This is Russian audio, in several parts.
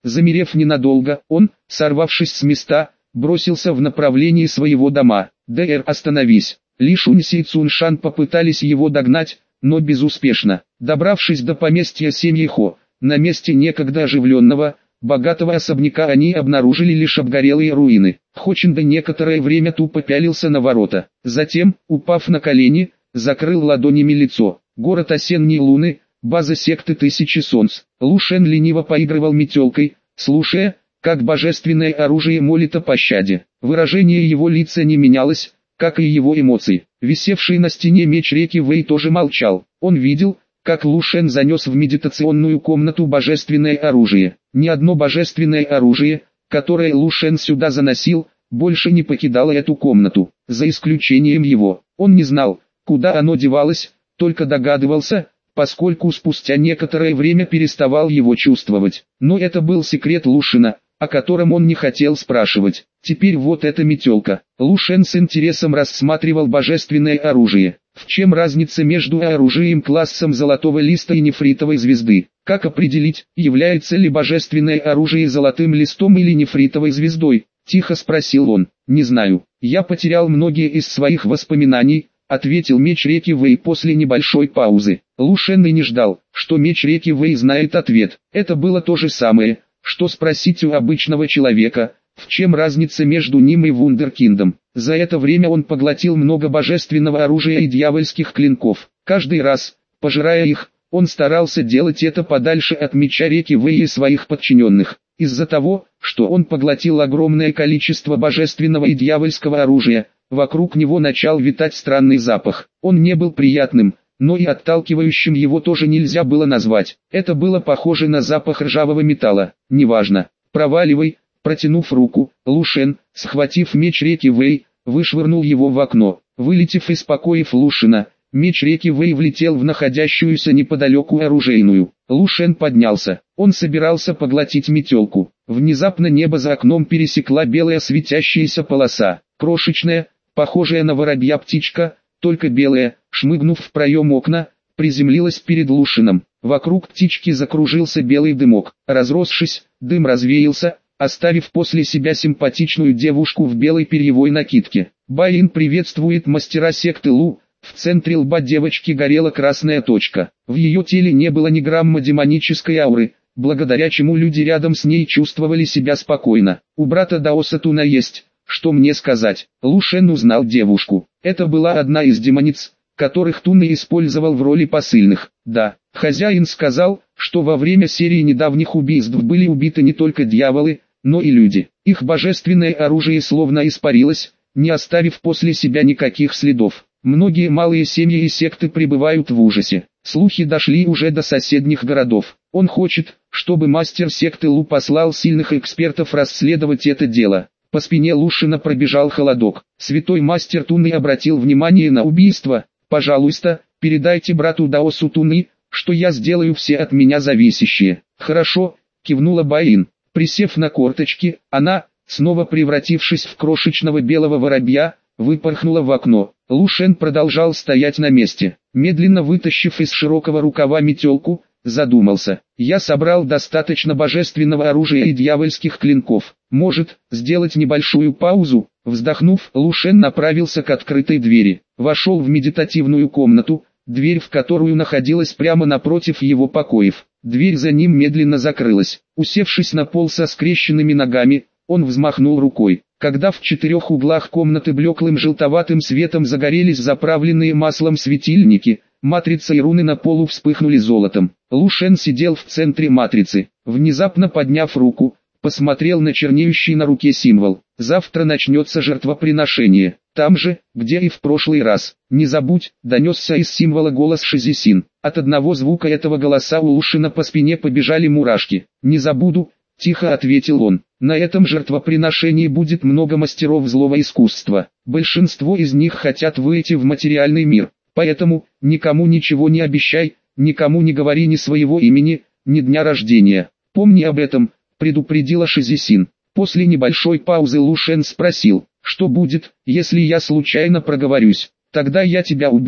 Замерев ненадолго, он, сорвавшись с места, бросился в направлении своего дома. «Дэр, остановись!» Ли Шуньси и Цуншан попытались его догнать, но безуспешно. Добравшись до поместья семьи Хо, на месте некогда оживленного, богатого особняка они обнаружили лишь обгорелые руины. Хочинда некоторое время тупо пялился на ворота. Затем, упав на колени, закрыл ладонями лицо. Город осенней луны, база секты Тысячи Солнц. Лу Шен лениво поигрывал метелкой, слушая, как божественное оружие молит о пощаде. Выражение его лица не менялось, как и его эмоции. Висевший на стене меч реки Вэй тоже молчал. Он видел, как Лу Шен занес в медитационную комнату божественное оружие. Ни одно божественное оружие, которое Лу Шен сюда заносил, больше не покидало эту комнату, за исключением его. Он не знал, куда оно девалось, только догадывался, поскольку спустя некоторое время переставал его чувствовать. Но это был секрет Лу Шена, о котором он не хотел спрашивать. Теперь вот эта метелка. Лу Шен с интересом рассматривал божественное оружие. В чем разница между оружием классом золотого листа и нефритовой звезды? Как определить, является ли божественное оружие золотым листом или нефритовой звездой? Тихо спросил он. Не знаю. Я потерял многие из своих воспоминаний, ответил меч реки Вэй после небольшой паузы. Лу Шен и не ждал, что меч реки Вэй знает ответ. Это было то же самое, что спросить у обычного человека, в чем разница между ним и вундеркиндом. За это время он поглотил много божественного оружия и дьявольских клинков. Каждый раз, пожирая их, он старался делать это подальше от меча реки Вэй и своих подчиненных. Из-за того, что он поглотил огромное количество божественного и дьявольского оружия, вокруг него начал витать странный запах. Он не был приятным, но и отталкивающим его тоже нельзя было назвать. Это было похоже на запах ржавого металла. Неважно. Проваливай. Протянув руку, Лу Шен, схватив меч реки Вэй, вышвырнул его в окно. Вылетев из покоев Лу Шена, меч реки Вэй влетел в находящуюся неподалеку оружейную. Лу Шен поднялся. Он собирался поглотить метелку. Внезапно небо за окном пересекла белая светящаяся полоса. Крошечная, похожая на воробья птичка, только белая, шмыгнув в проем окна, приземлилась перед Лу Шеном. Вокруг птички закружился белый дымок. Разросшись, дым развеялся, оставив после себя симпатичную девушку в белой перьевой накидке. Баин приветствует мастера секты Лу. В центре лба девочки горела красная точка. В ее теле не было ни грамма демонической ауры, благодаря чему люди рядом с ней чувствовали себя спокойно. У брата Даоса Туна есть, что мне сказать. Лу Шен узнал девушку. Это была одна из демониц, которых Туна использовал в роли посыльных. Да, хозяин сказал, что во время серии недавних убийств были убиты не только дьяволы, но и люди. Их божественное оружие словно испарилось, не оставив после себя никаких следов. Многие малые семьи и секты пребывают в ужасе. Слухи дошли уже до соседних городов. Он хочет, чтобы мастер секты Лу послал сильных экспертов расследовать это дело. По спине Лу Шена пробежал холодок. Святой мастер Туны обратил внимание на убийство. «Пожалуйста, передайте брату Даосу Туны, что я сделаю все от меня зависящее». «Хорошо», кивнула Баин. Присев на корточки, она, снова превратившись в крошечного белого воробья, выпорхнула в окно. Лу Шен продолжал стоять на месте. Медленно вытащив из широкого рукава метелку, задумался. Я собрал достаточно божественного оружия и дьявольских клинков. Может, сделать небольшую паузу? Вздохнув, Лу Шен направился к открытой двери. Вошел в медитативную комнату, дверь в которую находилась прямо напротив его покоев. Дверь за ним медленно закрылась. Усевшись на пол со скрещенными ногами, он взмахнул рукой. Когда в четырех углах комнаты блеклым желтоватым светом загорелись заправленные маслом светильники, матрица и руны на полу вспыхнули золотом. Лу Шен сидел в центре матрицы. Внезапно подняв руку, посмотрел на чернеющий на руке символ. Завтра начнется жертвоприношение. Там же, где и в прошлый раз. Не забудь, донесся из символа голос Шизисин. От одного звука этого голоса у Лу Шена по спине побежали мурашки. Не забуду, тихо ответил он. На этом жертвоприношении будет много мастеров злого искусства. Большинство из них хотят выйти в материальный мир. Поэтому, никому ничего не обещай, никому не говори ни своего имени, ни дня рождения. Помни об этом, предупредила Шизисин. После небольшой паузы Лу Шен спросил, что будет, если я случайно проговорюсь. Тогда я тебя убью,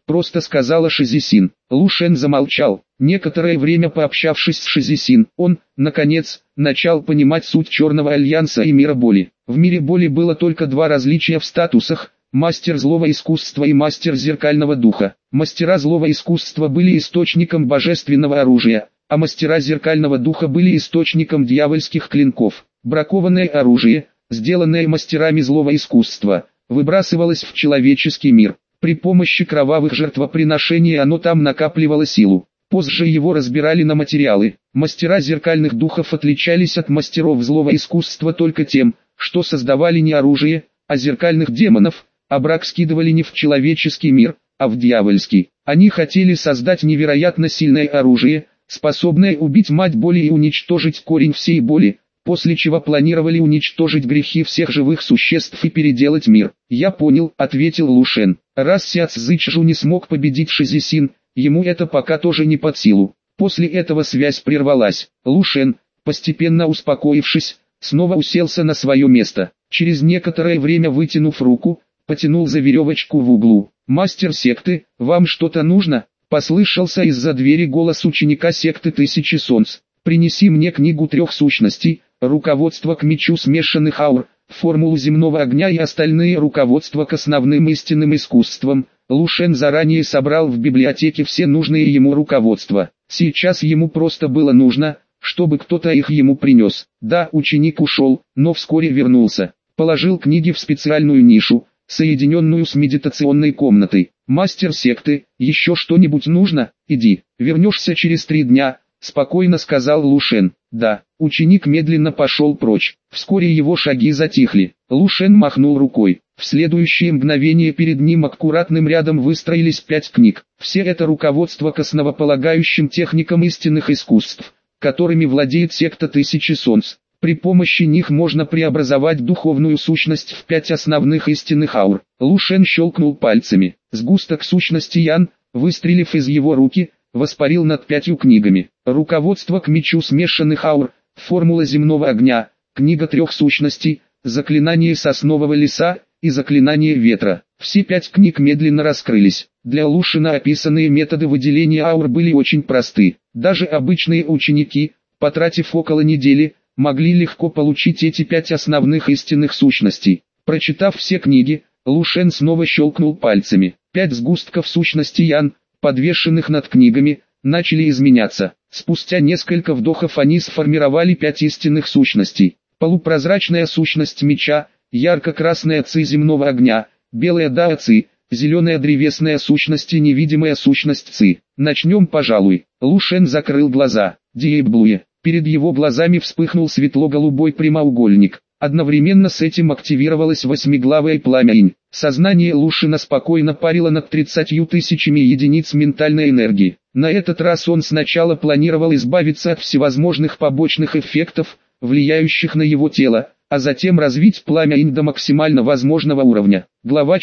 просто сказала Шизисин. Лу Шен замолчал. Некоторое время пообщавшись с Шизисин, он, наконец, начал понимать суть Черного Альянса и мира боли. В мире боли было только два различия в статусах: мастер злого искусства и мастер зеркального духа. Мастера злого искусства были источником божественного оружия, а мастера зеркального духа были источником дьявольских клинков. Бракованное оружие, сделанное мастерами злого искусства, выбрасывалось в человеческий мир. При помощи кровавых жертвоприношений оно там накапливало силу. Позже его разбирали на материалы. Мастера зеркальных духов отличались от мастеров злого искусства только тем, что создавали не оружие, а зеркальных демонов, а брак скидывали не в человеческий мир, а в дьявольский. Они хотели создать невероятно сильное оружие, способное убить мать боли и уничтожить корень всей боли, после чего планировали уничтожить грехи всех живых существ и переделать мир. «Я понял», — ответил Лу Шен. Раз Ся Цзычжу не смог победить Шизисин, ему это пока тоже не под силу. После этого связь прервалась. Лу Шен, постепенно успокоившись, снова уселся на свое место. Через некоторое время, вытянув руку, потянул за веревочку в углу. «Мастер секты, вам что-то нужно?» — послышался из-за двери голос ученика секты Тысячи Солнц. «Принеси мне книгу трех сущностей, руководство к мечу смешанных аур, формулу земного огня и остальные руководства к основным истинным искусствам». Лу Шен заранее собрал в библиотеке все нужные ему руководства. Сейчас ему просто было нужно, чтобы кто-то их ему принес. Да, ученик ушел, но вскоре вернулся. Положил книги в специальную нишу, соединенную с медитационной комнатой. «Мастер секты, еще что-нибудь нужно? Иди, вернешься через 3 дня», — спокойно сказал Лу Шен. «Да». Ученик медленно пошел прочь. Вскоре его шаги затихли. Лу Шен махнул рукой. В следующее мгновение перед ним аккуратным рядом выстроились 5 книг. Все это руководство к основополагающим техникам истинных искусств, которыми владеет секта Тысячи Солнц. При помощи них можно преобразовать духовную сущность в 5 основных истинных аур. Лу Шен щелкнул пальцами. Сгусток сущности Ян, выстрелив из его руки, воспарил над 5 книгами. Руководство к мечу смешанных аур, формула земного огня, книга трех сущностей, заклинание соснового леса и заклинание ветра. Все 5 книг медленно раскрылись. Для Лу Шена описанные методы выделения аур были очень просты. Даже обычные ученики, потратив около недели, могли легко получить эти 5 основных истинных сущностей. Прочитав все книги, Лу Шен снова щелкнул пальцами. 5 сгустков сущности Ян, подвешенных над книгами, начали изменяться. Спустя несколько вдохов они сформировали 5 истинных сущностей. Полупрозрачная сущность меча, ярко-красная ци земного огня, белая дао ци, зеленая древесная сущность и невидимая сущность ци. Начнем, пожалуй. Лу Шен закрыл глаза. Диэблуе. Перед его глазами вспыхнул светло-голубой прямоугольник. Одновременно с этим активировалось 8-главое пламя инь. Сознание Лу Шена спокойно парило над 30 тысячами единиц ментальной энергии. На этот раз он сначала планировал избавиться от всевозможных побочных эффектов, влияющих на его тело, а затем развить пламя инь до максимально возможного уровня. Глава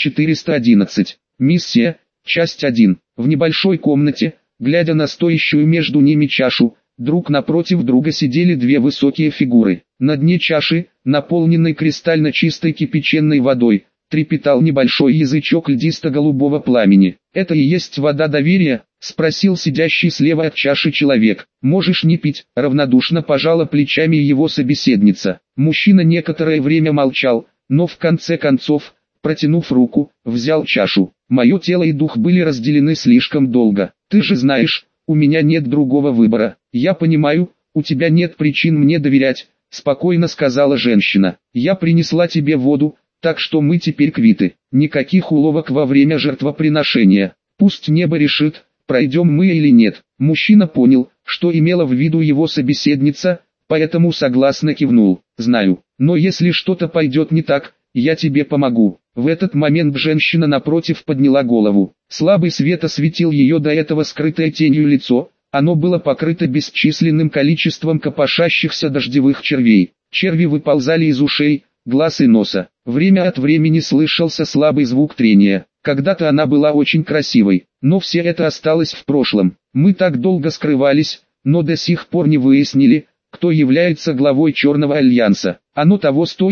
411. Миссия, часть 1. В небольшой комнате, глядя на стоящую между ними чашу, друг напротив друга сидели 2 высокие фигуры. На дне чаши, наполненной кристально чистой кипяченой водой, трепетал небольшой язычок льдисто-голубого пламени. «Это и есть вода доверия?» — спросил сидящий слева от чаши человек. «Можешь не пить», — равнодушно пожала плечами его собеседница. Мужчина некоторое время молчал, но в конце концов, протянув руку, взял чашу. «Мое тело и дух были разделены слишком долго. Ты же знаешь, у меня нет другого выбора. Я понимаю, у тебя нет причин мне доверять», — спокойно сказала женщина. «Я принесла тебе воду, так что мы теперь квиты. Никаких уловок во время жертвоприношения. Пусть небо решит, пройдем мы или нет». Мужчина понял, что имела в виду его собеседница, поэтому согласно кивнул. «Знаю, но если что-то пойдет не так, я тебе помогу». В этот момент женщина напротив подняла голову. Слабый свет осветил ее до этого скрытое тенью лицо. Оно было покрыто бесчисленным количеством копошащихся дождевых червей. Черви выползали из ушей, глаз и носа. Время от времени слышался слабый звук трения. Когда-то она была очень красивой, но все это осталось в прошлом. Мы так долго скрывались, но до сих пор не выяснили, кто является главой Черного Альянса. Оно того стоило.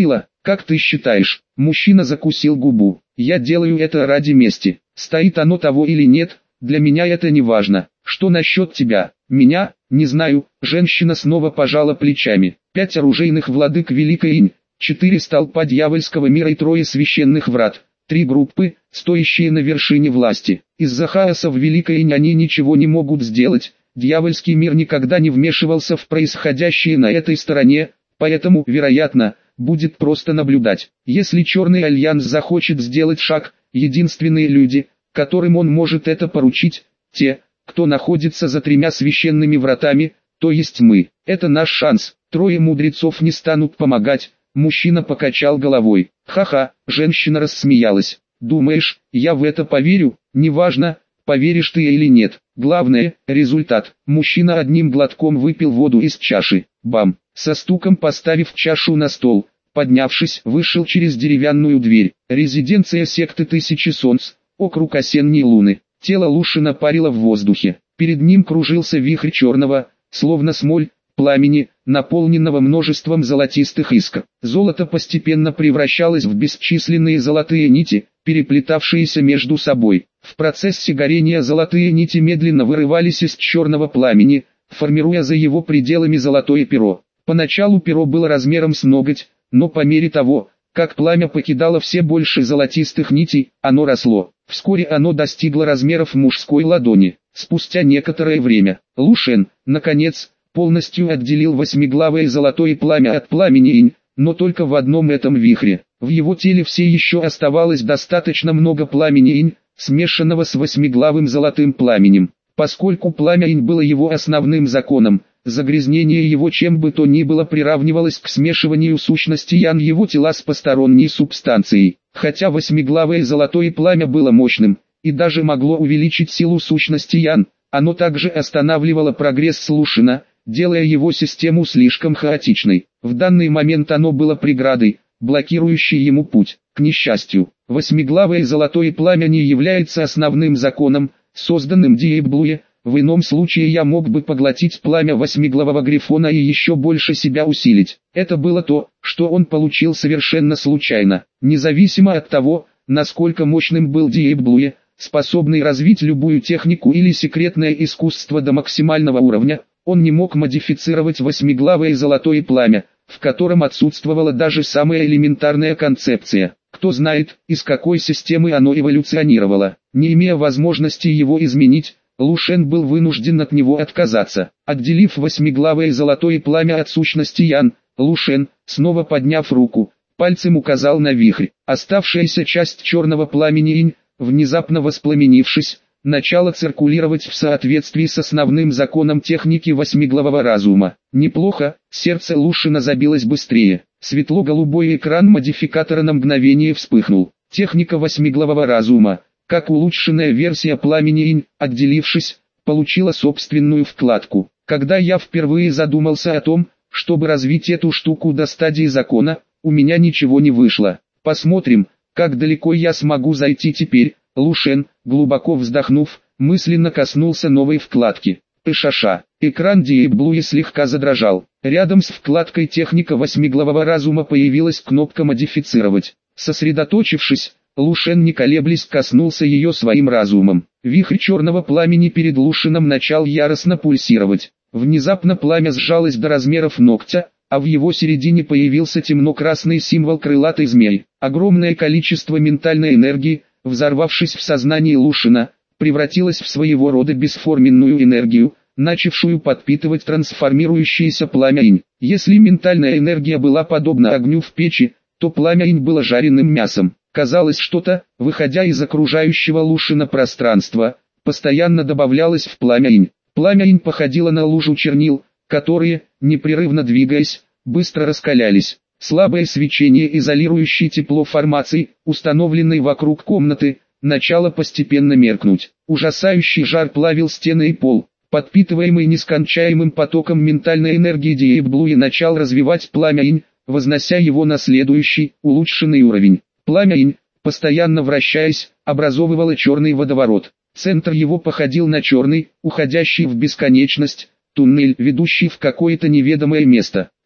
Как ты считаешь? Мужчина закусил губу. Я делаю это ради мести. Стоит оно того или нет, для меня это не важно. Что насчет тебя? Меня? Не знаю. Женщина снова пожала плечами. 5 оружейных владык Великой Инь, 4 столпа дьявольского мира и 3 священных врат. 3 группы, стоящие на вершине власти. Из-за хаоса в Великой Инь они ничего не могут сделать. Дьявольский мир никогда не вмешивался в происходящее на этой стороне, поэтому, вероятно, будет просто наблюдать. Если Черный Альянс захочет сделать шаг, единственные люди, которым он может это поручить, те, кто находится за 3 священными вратами, то есть мы. Это наш шанс. 3 мудрецов не станут помогать. Мужчина покачал головой. Ха-ха, женщина рассмеялась. Думаешь, я в это поверю? Неважно, поверишь ты или нет. Главное, результат. Мужчина одним глотком выпил воду из чаши. Бам! Со стуком поставив чашу на стол, поднявшись, вышел через деревянную дверь. Резиденция секты Тысячи Солнц, округ Осенней Луны. Тело Лушина парило в воздухе. Перед ним кружился вихрь черного, словно смоль, пламени, наполненного множеством золотистых искр. Золото постепенно превращалось в бесчисленные золотые нити, переплетавшиеся между собой. В процессе горения золотые нити медленно вырывались из черного пламени, формируя за его пределами золотое перо. Поначалу перо было размером с ноготь, но по мере того, как пламя покидало все больше золотистых нитей, оно росло. Вскоре оно достигло размеров мужской ладони. Спустя некоторое время, Лушен, наконец, полностью отделил восьмиглавое золотое пламя от пламени Инь, но только в одном этом вихре. В его теле все еще оставалось достаточно много пламени Инь, смешанного с восьмиглавым золотым пламенем. Поскольку пламя Инь было его основным законом, загрязнение его чем бы то ни было приравнивалось к смешиванию сущности Ян его тела с посторонней субстанцией. Хотя восьмиглавое золотое пламя было мощным, и даже могло увеличить силу сущности Ян, оно также останавливало прогресс Лушина, делая его систему слишком хаотичной. В данный момент оно было преградой, блокирующей ему путь. К несчастью, восьмиглавое золотое пламя не является основным законом, созданным Диэблуе. В ином случае я мог бы поглотить пламя восьмиглавого Грифона и еще больше себя усилить. Это было то, что он получил совершенно случайно. Независимо от того, насколько мощным был Диэблуе, способный развить любую технику или секретное искусство до максимального уровня, он не мог модифицировать восьмиглавое золотое пламя, в котором отсутствовала даже самая элементарная концепция. Кто знает, из какой системы оно эволюционировало. Не имея возможности его изменить, Лушен был вынужден от него отказаться. Отделив восьмиглавое золотое пламя от сущности Ян, Лушен, снова подняв руку, пальцем указал на вихрь. Оставшаяся часть черного пламени Инь, внезапно воспламенившись, начала циркулировать в соответствии с основным законом техники восьмиглавого разума. Неплохо, сердце Лушина забилось быстрее. Светло-голубой экран модификатора на мгновение вспыхнул. Техника восьмиглавого разума, как улучшенная версия пламени Инь, отделившись, получила собственную вкладку. Когда я впервые задумался о том, чтобы развить эту штуку до стадии закона, у меня ничего не вышло. Посмотрим, как далеко я смогу зайти теперь. Лушен, глубоко вздохнув, мысленно коснулся новой вкладки. Пышаша. Экран Диэблуи слегка задрожал. Рядом с вкладкой техника восьмиглавого разума появилась кнопка «Модифицировать». Сосредоточившись, Лушен не колеблясь коснулся ее своим разумом. Вихрь черного пламени перед Лушином начал яростно пульсировать. Внезапно пламя сжалось до размеров ногтя, а в его середине появился темно-красный символ крылатой змеи. Огромное количество ментальной энергии, взорвавшись в сознании Лушина, превратилось в своего рода бесформенную энергию, начавшую подпитывать трансформирующееся пламя Инь. Если ментальная энергия была подобна огню в печи, то пламя Инь было жареным мясом. Казалось, что-то, выходя из окружающего Лушина пространства, постоянно добавлялось в пламя Инь. Пламя Инь походило на лужу чернил, которые, непрерывно двигаясь, быстро раскалялись. Слабое свечение изолирующей тепло формации, установленной вокруг комнаты, начало постепенно меркнуть. Ужасающий жар плавил стены и пол. Подпитываемый нескончаемым потоком ментальной энергии Диэблуи начал развивать пламя Инь, вознося его на следующий, улучшенный уровень. Пламя Инь, постоянно вращаясь, образовывало черный водоворот. Центр его походил на черный, уходящий в бесконечность, туннель, ведущий в какое-то неведомое место.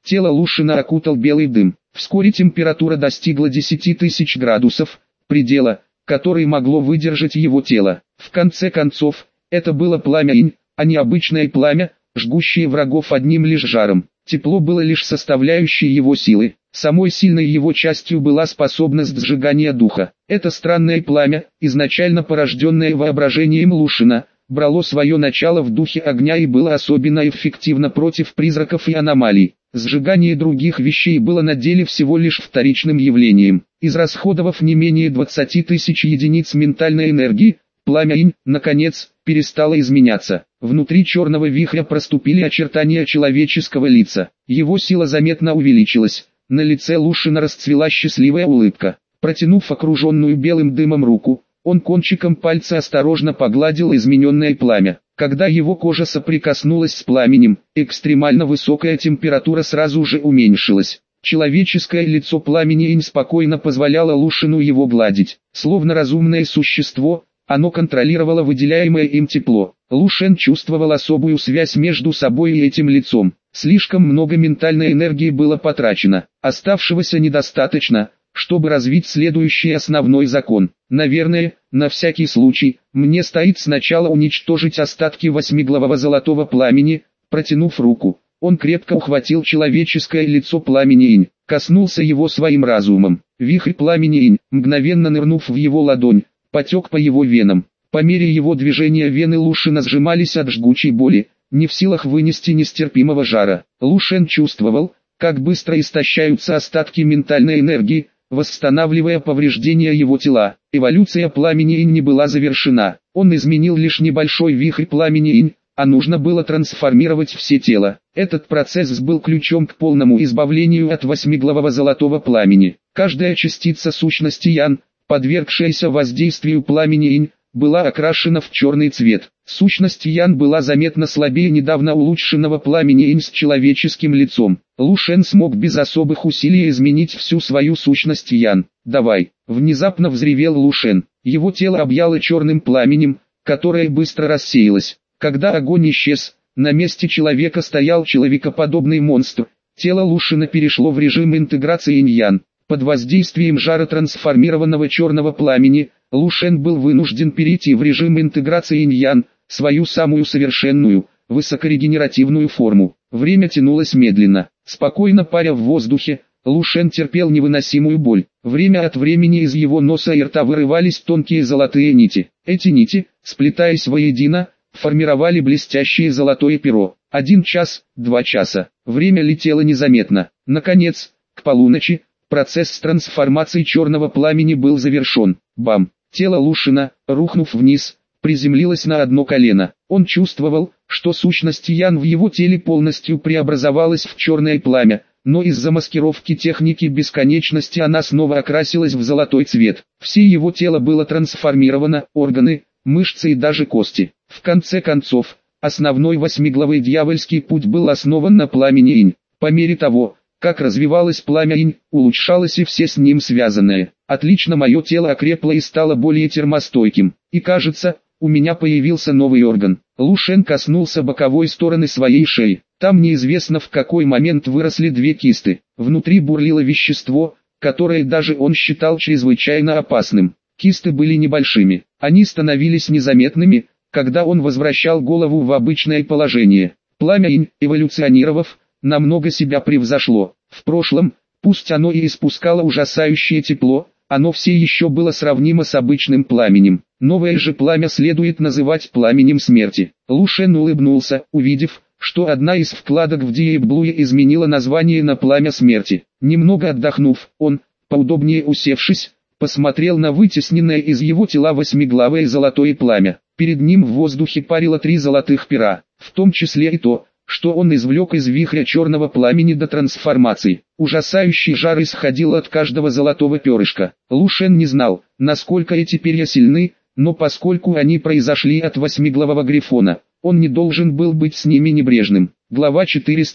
Тело Лушина окутал белый дым. Вскоре температура достигла 10 тысяч градусов, предела, который могло выдержать его тело. В конце концов, это было пламя инь, а не обычное пламя, жгущее врагов одним лишь жаром. Тепло было лишь составляющей его силы. Самой сильной его частью была способность сжигания духа. Это странное пламя, изначально порожденное воображением Лушина, брало свое начало в духе огня и было особенно эффективно против призраков и аномалий. Сжигание других вещей было на деле всего лишь вторичным явлением. Израсходовав не менее 20 тысяч единиц ментальной энергии, пламя инь, наконец, перестало изменяться. Внутри черного вихря проступили очертания человеческого лица. Его сила заметно увеличилась. На лице Лушина расцвела счастливая улыбка. Протянув окруженную белым дымом руку, он кончиком пальца осторожно погладил измененное пламя. Когда его кожа соприкоснулась с пламенем, экстремально высокая температура сразу же уменьшилась. Человеческое лицо пламени инь спокойно позволяло Лушину его гладить. Словно разумное существо, оно контролировало выделяемое им тепло. Лушен чувствовал особую связь между собой и этим лицом. Слишком много ментальной энергии было потрачено. Оставшегося недостаточно, чтобы развить следующий основной закон. Наверное, на всякий случай, мне стоит сначала уничтожить остатки восьмиглавого золотого пламени. Протянув руку, он крепко ухватил человеческое лицо пламени инь, коснулся его своим разумом. Вихрь пламени инь, мгновенно нырнув в его ладонь, потек по его венам. По мере его движения вены Лушина сжимались от жгучей боли, не в силах вынести нестерпимого жара. Лушен чувствовал, как быстро истощаются остатки ментальной энергии, восстанавливая повреждения его тела. Эволюция пламени инь не была завершена. Он изменил лишь небольшой вихрь пламени инь, а нужно было трансформировать все тело. Этот процесс был ключом к полному избавлению от восьмиглавого золотого пламени. Каждая частица сущности Ян, подвергшаяся воздействию пламени инь, была окрашена в черный цвет. Сущность Ян была заметно слабее недавно улучшенного пламени инь с человеческим лицом. Лушен смог без особых усилий изменить всю свою сущность Ян. «Давай!» — внезапно взревел Лушен. Его тело объяло черным пламенем, которое быстро рассеялось. Когда огонь исчез, на месте человека стоял человекоподобный монстр. Тело Лушина перешло в режим интеграции инь-ян. Под воздействием жара трансформированного черного пламени, Лушен был вынужден перейти в режим интеграции инь-ян, свою самую совершенную, высокорегенеративную форму. Время тянулось медленно. Спокойно паря в воздухе, Лушен терпел невыносимую боль. Время от времени из его носа и рта вырывались тонкие золотые нити. Эти нити, сплетаясь воедино, формировали блестящее золотое перо. 1 час, 2 часа. Время летело незаметно. Наконец, к полуночи, процесс трансформации черного пламени был завершен. Бам! Тело Лушина, рухнув вниз, приземлилось на одно колено. Он чувствовал, что сущность Ян в его теле полностью преобразовалась в черное пламя, но из-за маскировки техники бесконечности она снова окрасилась в золотой цвет. Все его тело было трансформировано, органы, мышцы и даже кости. В конце концов, основной восьмиглавый дьявольский путь был основан на пламени инь. По мере того, как развивалось пламя инь, улучшалось и все с ним связанное. Отлично, мое тело окрепло и стало более термостойким. И кажется, у меня появился новый орган. Лушен коснулся боковой стороны своей шеи. Там неизвестно в какой момент выросли 2 кисты. Внутри бурлило вещество, которое даже он считал чрезвычайно опасным. Кисты были небольшими. Они становились незаметными, когда он возвращал голову в обычное положение. Пламя инь, эволюционировав, намного себя превзошло. В прошлом, пусть оно и испускало ужасающее тепло, оно все еще было сравнимо с обычным пламенем. Новое же пламя следует называть пламенем смерти. Лушен улыбнулся, увидев, что одна из вкладок в Deep Blue изменила название на пламя смерти. Немного отдохнув, он, поудобнее усевшись, посмотрел на вытесненное из его тела восьмиглавое золотое пламя. Перед ним в воздухе парило 3 золотых пера, в том числе и то, что он извлек из вихря черного пламени до трансформации. Ужасающий жар исходил от каждого золотого перышка. Лушен не знал, насколько эти перья сильны, но поскольку они произошли от восьмиглавого грифона, он не должен был быть с ними небрежным. Глава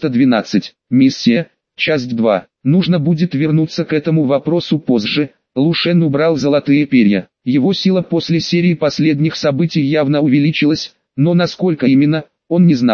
412. Миссия, часть 2. Нужно будет вернуться к этому вопросу позже. Лушен убрал золотые перья. Его сила после серии последних событий явно увеличилась, но насколько именно, он не знал.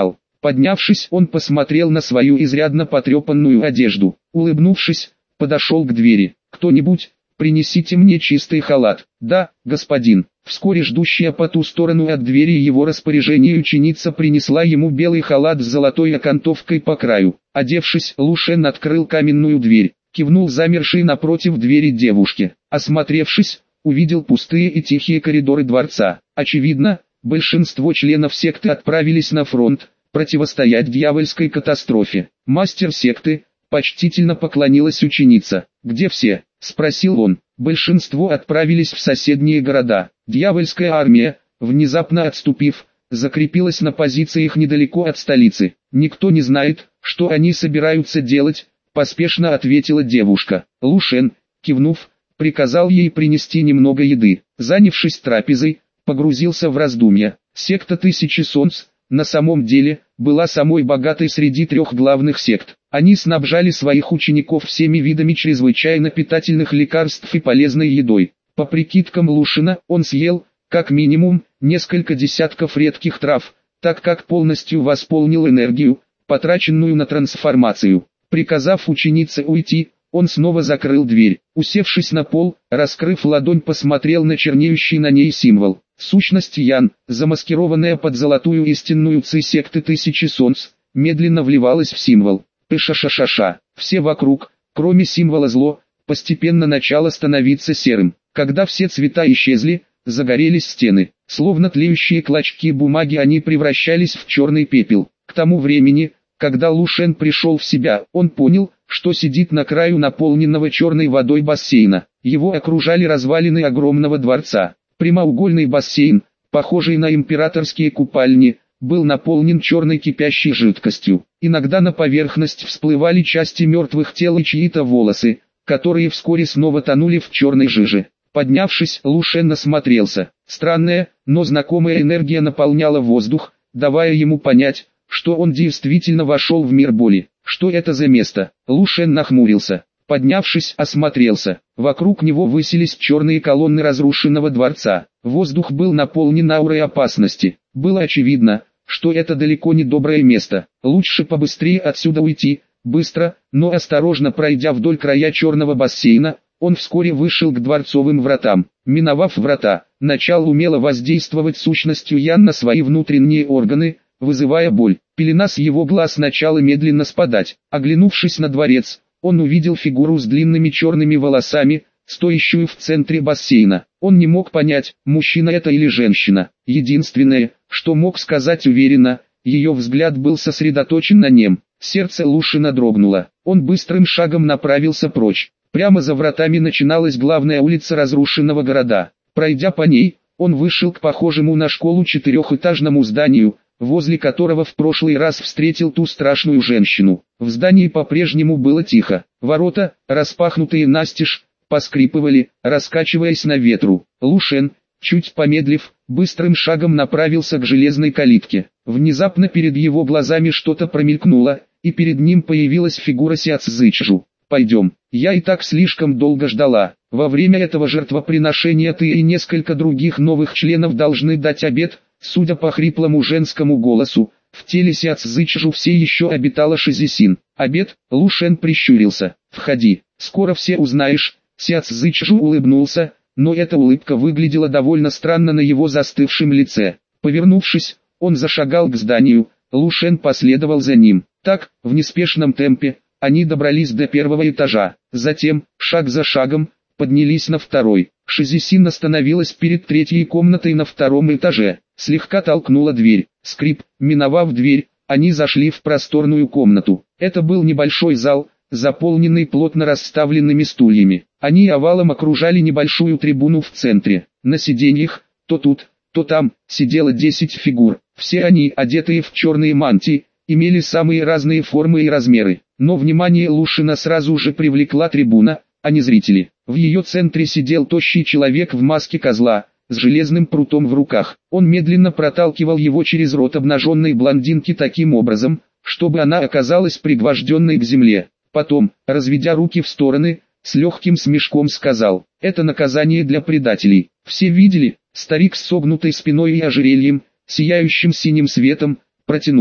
Поднявшись, он посмотрел на свою изрядно потрепанную одежду. Улыбнувшись, подошел к двери. «Кто-нибудь, принесите мне чистый халат». «Да, господин». Вскоре ждущая по ту сторону от двери его распоряжения ученица принесла ему белый халат с золотой окантовкой по краю. Одевшись, Лушен открыл каменную дверь, кивнул замершей напротив двери девушке. Осмотревшись, увидел пустые и тихие коридоры дворца. Очевидно, большинство членов секты отправились на фронт, противостоять дьявольской катастрофе. Мастер секты, почтительно поклонилась ученица. «Где все?» – спросил он. Большинство отправились в соседние города. Дьявольская армия, внезапно отступив, закрепилась на позициях недалеко от столицы. «Никто не знает, что они собираются делать», – поспешно ответила девушка. Лушен, кивнув, приказал ей принести немного еды. Занявшись трапезой, погрузился в раздумья. Секта Тысячи Солнц, на самом деле, была самой богатой среди трех главных сект. Они снабжали своих учеников всеми видами чрезвычайно питательных лекарств и полезной едой. По прикидкам Лушина, он съел, как минимум, несколько десятков редких трав, так как полностью восполнил энергию, потраченную на трансформацию. Приказав ученице уйти, он снова закрыл дверь. Усевшись на пол, раскрыв ладонь, посмотрел на чернеющий на ней символ. Сущность Ян, замаскированная под золотую истинную ци секты Тысячи Солнц, медленно вливалась в символ. Пышашашаша. Все вокруг, кроме символа зло, постепенно начало становиться серым. Когда все цвета исчезли, загорелись стены. Словно тлеющие клочки бумаги, они превращались в черный пепел. К тому времени, когда Лушен пришел в себя, он понял, что сидит на краю наполненного черной водой бассейна. Его окружали развалины огромного дворца. Прямоугольный бассейн, похожий на императорские купальни, был наполнен черной кипящей жидкостью. Иногда на поверхность всплывали части мертвых тел и чьи-то волосы, которые вскоре снова тонули в черной жиже. Поднявшись, Лушен осмотрелся. Странная, но знакомая энергия наполняла воздух, давая ему понять, что он действительно вошел в мир боли. Что это за место? Лушен нахмурился. Поднявшись, осмотрелся. Вокруг него высились черные колонны разрушенного дворца. Воздух был наполнен аурой опасности. Было очевидно, что это далеко не доброе место. Лучше побыстрее отсюда уйти. Быстро, но осторожно пройдя вдоль края черного бассейна, он вскоре вышел к дворцовым вратам. Миновав врата, начал умело воздействовать сущностью Ян на свои внутренние органы, вызывая боль. Пелена с его глаз начала медленно спадать. Оглянувшись на дворец, он увидел фигуру с длинными черными волосами, стоящую в центре бассейна. Он не мог понять, мужчина это или женщина. Единственное, что мог сказать уверенно, ее взгляд был сосредоточен на нем. Сердце Лушина дрогнуло. Он быстрым шагом направился прочь. Прямо за вратами начиналась главная улица разрушенного города. Пройдя по ней, он вышел к похожему на школу четырехэтажному зданию, возле которого в прошлый раз встретил ту страшную женщину. В здании по-прежнему было тихо. Ворота, распахнутые настежь, поскрипывали, раскачиваясь на ветру. Лушен, чуть помедлив, быстрым шагом направился к железной калитке. Внезапно перед его глазами что-то промелькнуло, и перед ним появилась фигура Сяцзычжу. «Пойдем, я и так слишком долго ждала. Во время этого жертвоприношения ты и несколько других новых членов должны дать обет». Судя по хриплому женскому голосу, в теле Сяцзычжу все еще обитала Шизисин. «Обет?» — Лушен прищурился. «Входи, скоро все узнаешь». Сяцзычжу улыбнулся, но эта улыбка выглядела довольно странно на его застывшем лице. Повернувшись, он зашагал к зданию, Лушен последовал за ним. Так, в неспешном темпе, они добрались до первого этажа. Затем, шаг за шагом, поднялись на второй. Шизисин остановилась перед третьей комнатой на втором этаже. Слегка толкнула дверь. Скрип. Миновав дверь, они зашли в просторную комнату. Это был небольшой зал, заполненный плотно расставленными стульями. Они овалом окружали небольшую трибуну в центре. На сиденьях, то тут, то там, сидело 10 фигур. Все они, одетые в черные мантии, имели самые разные формы и размеры. Но внимание Лушина сразу же привлекла трибуна, а не зрители. В ее центре сидел тощий человек в маске козла, с железным прутом в руках. Он медленно проталкивал его через рот обнаженной блондинки таким образом, чтобы она оказалась пригвожденной к земле. Потом, разведя руки в стороны, с легким смешком сказал: «Это наказание для предателей». Все видели, старик с согнутой спиной и ожерельем, сияющим синим светом, протянул: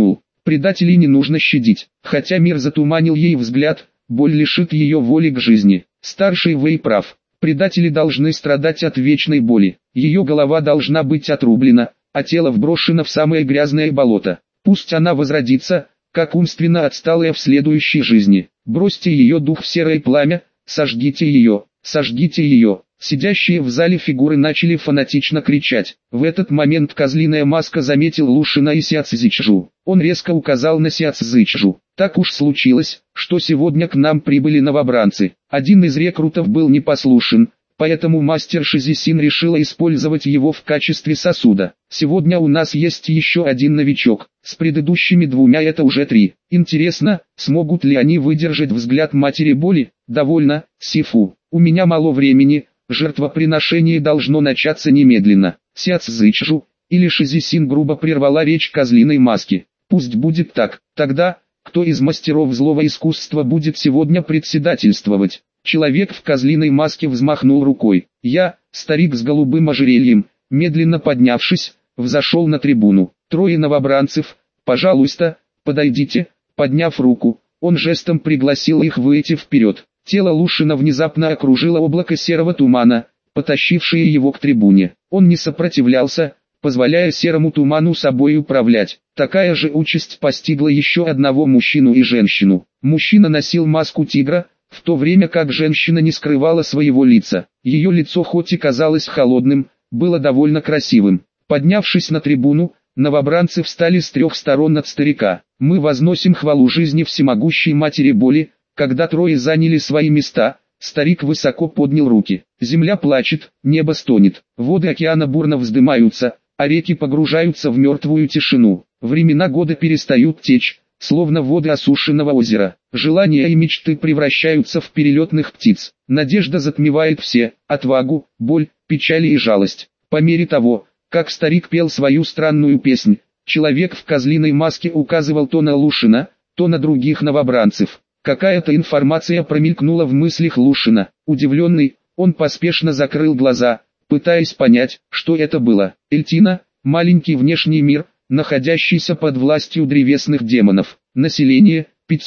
Предателей не нужно щадить. Хотя мир затуманил ей взгляд, боль лишит ее воли к жизни. Старший Вэй прав. Предатели должны страдать от вечной боли. Ее голова должна быть отрублена, а тело вброшено в самое грязное болото. Пусть она возродится, как умственно отсталая в следующей жизни. Бросьте ее дух в серое пламя, сожгите ее, сожгите ее. Сидящие в зале фигуры начали фанатично кричать. В этот момент козлиная маска заметил Лушина и Сяцзичжу. Он резко указал на Сяцзичжу. Так уж случилось, что сегодня к нам прибыли новобранцы. Один из рекрутов был непослушен, поэтому мастер Шизисин решила использовать его в качестве сосуда. Сегодня у нас есть еще один новичок, с предыдущими двумя это уже 3. Интересно, смогут ли они выдержать взгляд матери боли? Довольно, Сифу, у меня мало времени, жертвоприношение должно начаться немедленно. Сяцзичжу, или Шизисин грубо прервала речь козлиной маски. Пусть будет так, тогда, кто из мастеров злого искусства будет сегодня председательствовать? Человек в козлиной маске взмахнул рукой. Я, старик с голубым ожерельем, медленно поднявшись, взошел на трибуну. 3 новобранцев, пожалуйста, подойдите. Подняв руку, он жестом пригласил их выйти вперед. Тело Лушина внезапно окружило облако серого тумана, потащившее его к трибуне. Он не сопротивлялся, позволяя серому туману собой управлять. Такая же участь постигла еще одного мужчину и женщину. Мужчина носил маску тигра, в то время как женщина не скрывала своего лица. Ее лицо хоть и казалось холодным, было довольно красивым. Поднявшись на трибуну, новобранцы встали с 3 сторон от старика. Мы возносим хвалу жизни всемогущей матери боли. Когда 3 заняли свои места, старик высоко поднял руки. Земля плачет, небо стонет, воды океана бурно вздымаются, а реки погружаются в мертвую тишину. Времена года перестают течь, словно воды осушенного озера. Желания и мечты превращаются в перелетных птиц. Надежда затмевает все, отвагу, боль, печали и жалость. По мере того, как старик пел свою странную песнь, человек в козлиной маске указывал то на Лушина, то на других новобранцев. Какая-то информация промелькнула в мыслях Лушина. Удивленный, он поспешно закрыл глаза, пытаясь понять, что это было. Эльтина, маленький внешний мир, находящийся под властью древесных демонов. Население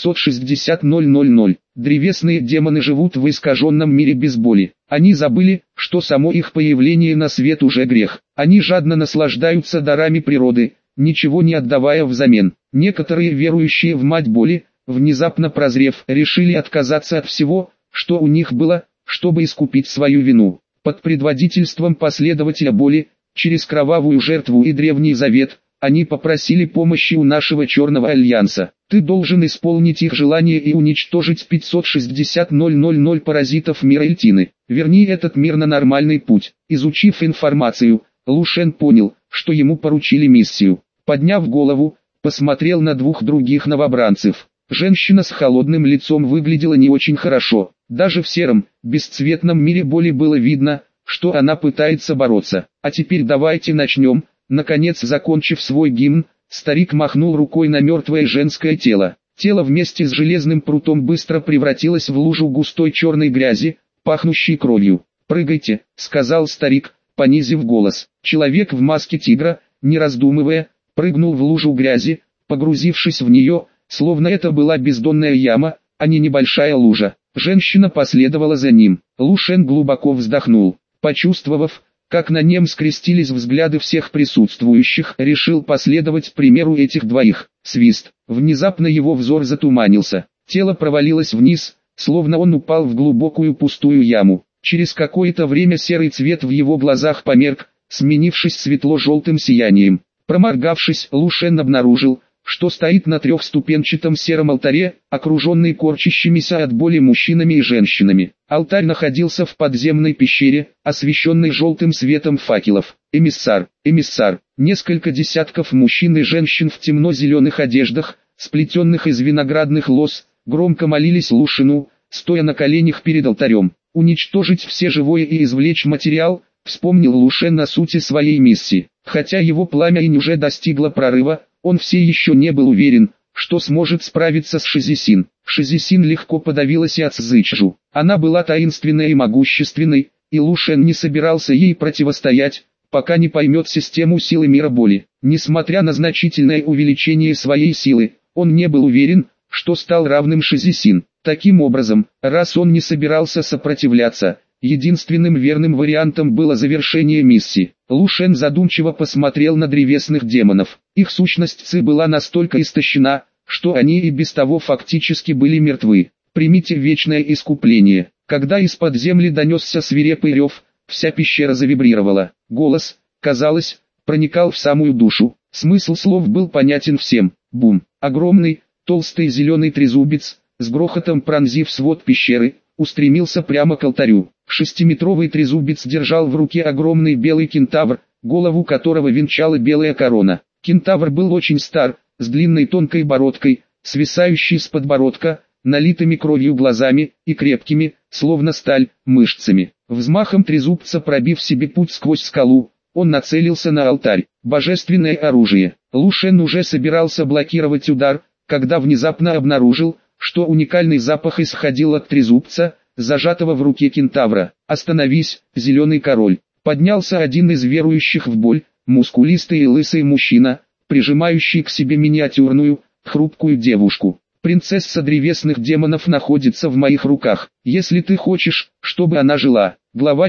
560 000. Древесные демоны живут в искаженном мире без боли. Они забыли, что само их появление на свет уже грех. Они жадно наслаждаются дарами природы, ничего не отдавая взамен. Некоторые верующие в мать боли, внезапно прозрев, решили отказаться от всего, что у них было, чтобы искупить свою вину. Под предводительством последователя боли, через кровавую жертву и древний завет, они попросили помощи у нашего Черного Альянса. Ты должен исполнить их желание и уничтожить 560 000 паразитов мира Эльтины. Верни этот мир на нормальный путь. Изучив информацию, Лушен понял, что ему поручили миссию. Подняв голову, посмотрел на 2 других новобранцев. Женщина с холодным лицом выглядела не очень хорошо. Даже в сером, бесцветном мире боли было видно, что она пытается бороться. А теперь давайте начнем. Наконец, закончив свой гимн, старик махнул рукой на мертвое женское тело. Тело вместе с железным прутом быстро превратилось в лужу густой черной грязи, пахнущей кровью. «Прыгайте», — сказал старик, понизив голос. Человек в маске тигра, не раздумывая, прыгнул в лужу грязи, погрузившись в нее, словно это была бездонная яма, а не небольшая лужа. Женщина последовала за ним. Лушен глубоко вздохнул. Почувствовав, как на нем скрестились взгляды всех присутствующих, решил последовать примеру этих двоих. Свист. Внезапно его взор затуманился. Тело провалилось вниз, словно он упал в глубокую пустую яму. Через какое-то время серый цвет в его глазах померк, сменившись светло-желтым сиянием. Проморгавшись, Лушен обнаружил, что стоит на 3-ступенчатом сером алтаре, окруженный корчащимися от боли мужчинами и женщинами. Алтарь находился в подземной пещере, освещенной желтым светом факелов. Эмиссар, эмиссар. Несколько десятков мужчин и женщин в темно-зеленых одеждах, сплетенных из виноградных лоз, громко молились Лушину, стоя на коленях перед алтарем. Уничтожить все живое и извлечь материал, вспомнил Лушен о сути своей миссии. Хотя его пламя и уже достигло прорыва, он все еще не был уверен, что сможет справиться с Шизисин. Шизисин легко подавила Сяцзичжу. Она была таинственной и могущественной, и Лушен не собирался ей противостоять, пока не поймет систему силы мира боли. Несмотря на значительное увеличение своей силы, он не был уверен, что стал равным Шизисин. Таким образом, раз он не собирался сопротивляться, единственным верным вариантом было завершение миссии. Лу Шен задумчиво посмотрел на древесных демонов. Их сущность Ци была настолько истощена, что они и без того фактически были мертвы. Примите вечное искупление. Когда из-под земли донесся свирепый рев, вся пещера завибрировала. Голос, казалось, проникал в самую душу. Смысл слов был понятен всем. Бум! Огромный, толстый зеленый трезубец, с грохотом пронзив свод пещеры, устремился прямо к алтарю. Шестиметровый трезубец держал в руке огромный белый кентавр, голову которого венчала белая корона. Кентавр был очень стар, с длинной тонкой бородкой, свисающей с подбородка, налитыми кровью глазами и крепкими, словно сталь, мышцами. Взмахом трезубца пробив себе путь сквозь скалу, он нацелился на алтарь. Божественное оружие. Лу Шен уже собирался блокировать удар, когда внезапно обнаружил, что уникальный запах исходил от трезубца, зажатого в руке кентавра. «Остановись, зеленый король!» Поднялся один из верующих в боль, мускулистый и лысый мужчина, прижимающий к себе миниатюрную, хрупкую девушку. «Принцесса древесных демонов находится в моих руках, если ты хочешь, чтобы она жила». Глава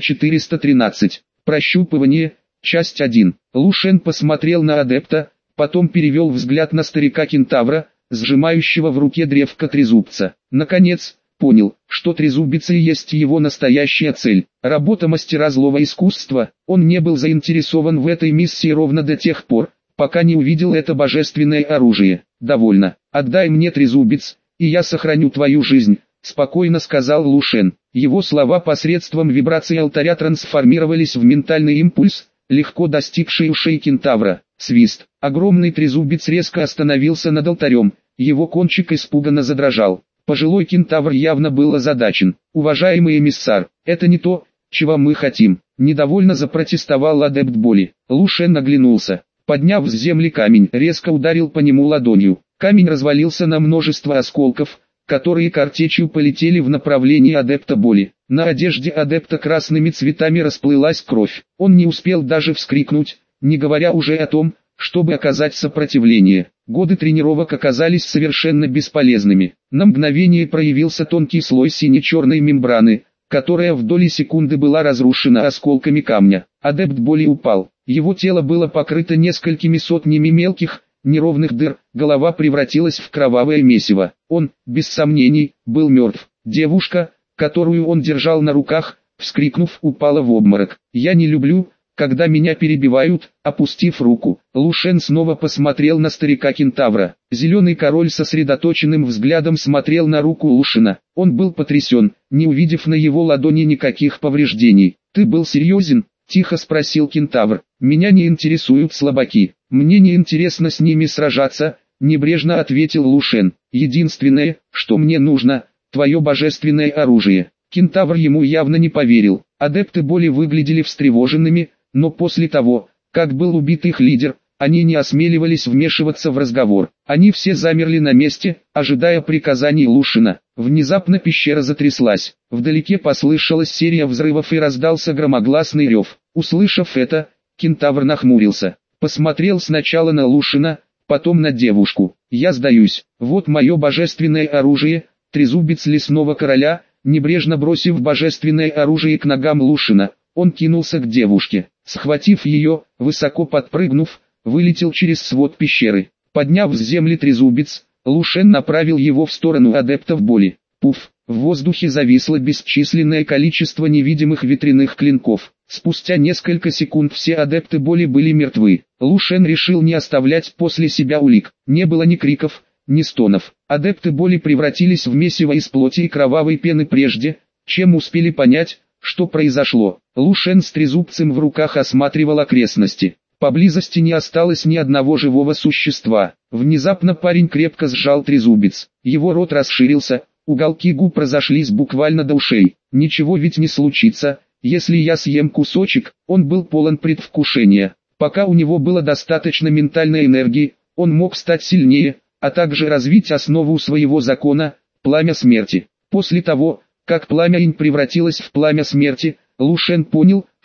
413. Прощупывание. Часть 1. Лу Шен посмотрел на адепта, потом перевел взгляд на старика-кентавра, сжимающего в руке древко трезубца. Наконец, понял, что трезубец и есть его настоящая цель. Работа мастера злого искусства. Он не был заинтересован в этой миссии ровно до тех пор, пока не увидел это божественное оружие. «Довольно. Отдай мне трезубец, и я сохраню твою жизнь», — спокойно сказал Лу Шен. Его слова посредством вибрации алтаря трансформировались в ментальный импульс, легко достигший ушей кентавра. Свист. Огромный трезубец резко остановился над алтарем, его кончик испуганно задрожал. Пожилой кентавр явно был озадачен. «Уважаемый эмиссар, это не то, чего мы хотим», — недовольно запротестовал адепт боли. Лу Шен оглянулся. Подняв с земли камень, резко ударил по нему ладонью. Камень развалился на множество осколков, которые картечью полетели в направлении адепта боли. На одежде адепта красными цветами расплылась кровь. Он не успел даже вскрикнуть, не говоря уже о том, чтобы оказать сопротивление. Годы тренировок оказались совершенно бесполезными. На мгновение проявился тонкий слой сине-черной мембраны, которая в доли секунды была разрушена осколками камня. Адепт боли упал. Его тело было покрыто несколькими сотнями мелких, неровных дыр, голова превратилась в кровавое месиво. Он, без сомнений, был мертв. Девушка, которую он держал на руках, вскрикнув, упала в обморок. «Я не люблю, когда меня перебивают», — опустив руку. Лу Шен снова посмотрел на старика-кентавра. Зеленый король сосредоточенным взглядом смотрел на руку Лу Шена. Он был потрясен, не увидев на его ладони никаких повреждений. «Ты был серьезен?» — тихо спросил кентавр. «Меня не интересуют слабаки. Мне не интересно с ними сражаться», — небрежно ответил Лу Шен. «Единственное, что мне нужно, твое божественное оружие». Кентавр ему явно не поверил. Адепты боли выглядели встревоженными, но после того, как был убит их лидер, они не осмеливались вмешиваться в разговор. Они все замерли на месте, ожидая приказаний Лу Шена. Внезапно пещера затряслась. Вдалеке послышалась серия взрывов и раздался громогласный рев. Услышав это, кентавр нахмурился. Посмотрел сначала на Лу Шена, потом на девушку. «Я сдаюсь. Вот мое божественное оружие», трезубец лесного короля. Небрежно бросив божественное оружие к ногам Лу Шена, он кинулся к девушке. Схватив ее, высоко подпрыгнув, вылетел через свод пещеры. Подняв с земли трезубец, Лу Шен направил его в сторону адептов боли. Пуф! В воздухе зависло бесчисленное количество невидимых ветряных клинков. Спустя несколько секунд все адепты боли были мертвы. Лу Шен решил не оставлять после себя улик. Не было ни криков, ни стонов. Адепты боли превратились в месиво из плоти и кровавой пены прежде, чем успели понять, что произошло. Лу Шен с трезубцем в руках осматривал окрестности. Поблизости не осталось ни одного живого существа. Внезапно парень крепко сжал трезубец. Его рот расширился, уголки губ разошлись буквально до ушей. «Ничего ведь не случится, если я съем кусочек». Он был полон предвкушения. Пока у него было достаточно ментальной энергии, он мог стать сильнее, а также развить основу своего закона – пламя смерти. После того, как пламя инь превратилось в пламя смерти, Лу Шен понял,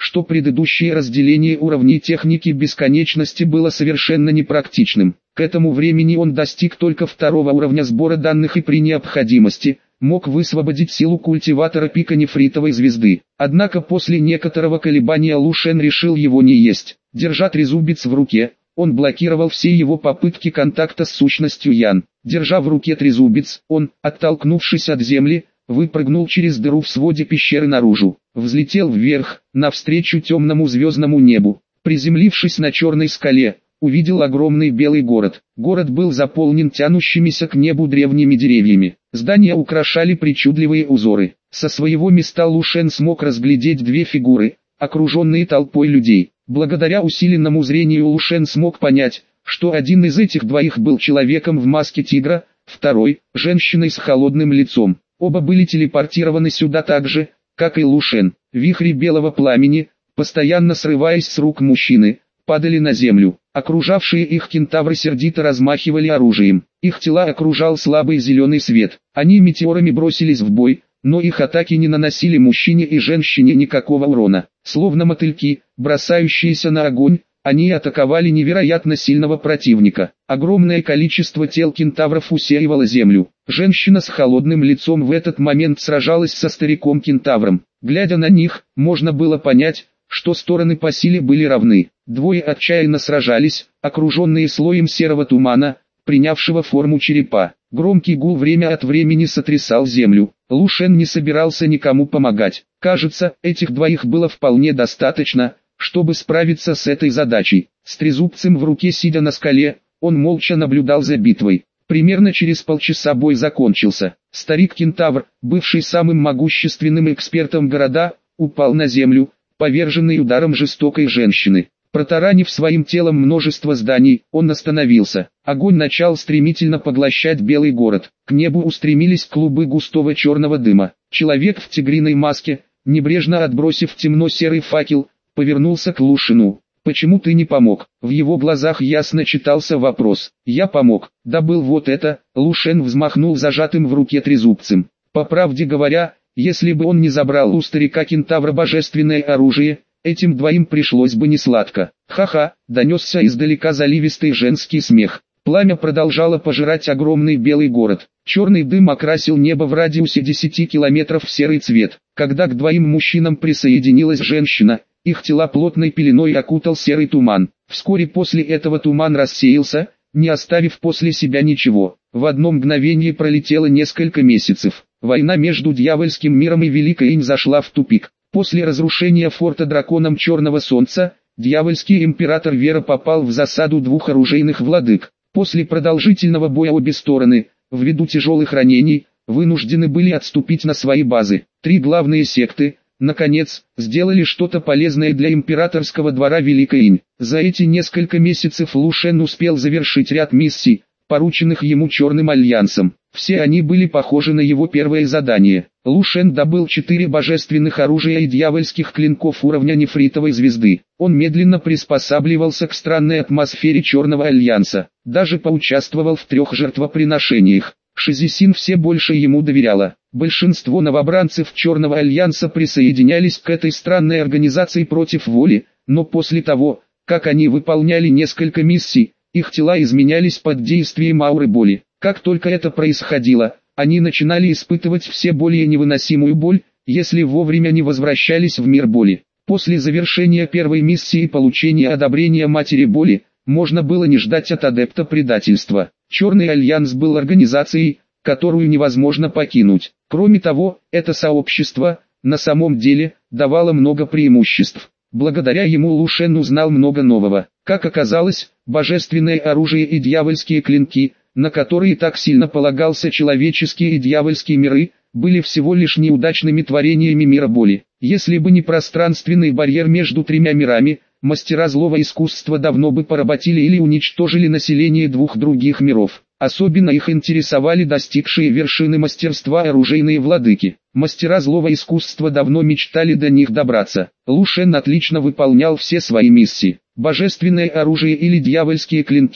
что предыдущее разделение уровней техники бесконечности было совершенно непрактичным. К этому времени он достиг только второго уровня сбора данных и при необходимости мог высвободить силу культиватора пика нефритовой звезды. Однако после некоторого колебания Лу Шен решил его не есть. Держа трезубец в руке, он блокировал все его попытки контакта с сущностью Ян. Держа в руке трезубец, он, оттолкнувшись от земли, выпрыгнул через дыру в своде пещеры наружу, взлетел вверх, навстречу темному звездному небу. Приземлившись на черной скале, увидел огромный белый город. Город был заполнен тянущимися к небу древними деревьями. Здания украшали причудливые узоры. Со своего места Лу Шен смог разглядеть две фигуры, окруженные толпой людей. Благодаря усиленному зрению Лу Шен смог понять, что один из этих двоих был человеком в маске тигра, второй – женщиной с холодным лицом. Оба были телепортированы сюда так же, как и Лу Шен. Вихри белого пламени, постоянно срываясь с рук мужчины, падали на землю. Окружавшие их кентавры сердито размахивали оружием. Их тела окружал слабый зеленый свет. Они метеорами бросились в бой, но их атаки не наносили мужчине и женщине никакого урона. Словно мотыльки, бросающиеся на огонь, они атаковали невероятно сильного противника. Огромное количество тел кентавров усеивало землю. Женщина с холодным лицом в этот момент сражалась со стариком-кентавром. Глядя на них, можно было понять, что стороны по силе были равны. Двое отчаянно сражались, окруженные слоем серого тумана, принявшего форму черепа. Громкий гул время от времени сотрясал землю. Лу Шен не собирался никому помогать. Кажется, этих двоих было вполне достаточно, чтобы справиться с этой задачей. С трезубцем в руке, сидя на скале, он молча наблюдал за битвой. Примерно через полчаса бой закончился. Старик-кентавр, бывший самым могущественным экспертом города, упал на землю, поверженный ударом жестокой женщины. Протаранив своим телом множество зданий, он остановился. Огонь начал стремительно поглощать белый город. К небу устремились клубы густого черного дыма. Человек в тигриной маске, небрежно отбросив темно-серый факел, повернулся к Лу Шену. «Почему ты не помог?» В его глазах ясно читался вопрос. «Я помог. Добыл вот это». Лу Шен взмахнул зажатым в руке трезубцем. По правде говоря, если бы он не забрал у старика-кентавра божественное оружие, этим двоим пришлось бы несладко. «Ха-ха», донесся издалека заливистый женский смех. Пламя продолжало пожирать огромный белый город. Черный дым окрасил небо в радиусе 10 километров в серый цвет. Когда к двоим мужчинам присоединилась женщина, их тела плотной пеленой окутал серый туман. Вскоре после этого туман рассеялся, не оставив после себя ничего. В одно мгновение пролетело несколько месяцев. Война между дьявольским миром и Великой Инь зашла в тупик. После разрушения форта драконом Черного Солнца, дьявольский император Вера попал в засаду двух оружейных владык. После продолжительного боя обе стороны, ввиду тяжелых ранений, вынуждены были отступить на свои базы. Три главные секты, наконец, сделали что-то полезное для императорского двора Великой Инь. За эти несколько месяцев Лу Шен успел завершить ряд миссий, порученных ему Черным Альянсом. Все они были похожи на его первое задание. Лу Шен добыл 4 божественных оружия и дьявольских клинков уровня нефритовой звезды. Он медленно приспосабливался к странной атмосфере Черного Альянса. Даже поучаствовал в 3 жертвоприношениях. Шизисин все больше ему доверяла. Большинство новобранцев Черного Альянса присоединялись к этой странной организации против воли, но после того, как они выполняли несколько миссий, их тела изменялись под действием ауры боли. Как только это происходило, они начинали испытывать все более невыносимую боль, если вовремя не возвращались в мир боли. После завершения первой миссии и получения одобрения Матери Боли, можно было не ждать от адепта предательства. Черный Альянс был организацией, которую невозможно покинуть. Кроме того, это сообщество, на самом деле, давало много преимуществ. Благодаря ему Лу Шен узнал много нового. Как оказалось, божественное оружие и дьявольские клинки, на которые так сильно полагался человеческие и дьявольские миры, были всего лишь неудачными творениями мира боли. Если бы не пространственный барьер между 3 мирами, мастера злого искусства давно бы поработили или уничтожили население 2 других миров. Особенно их интересовали достигшие вершины мастерства оружейные владыки. Мастера злого искусства давно мечтали до них добраться. Лу Шен отлично выполнял все свои миссии. Божественное оружие или дьявольские клинки,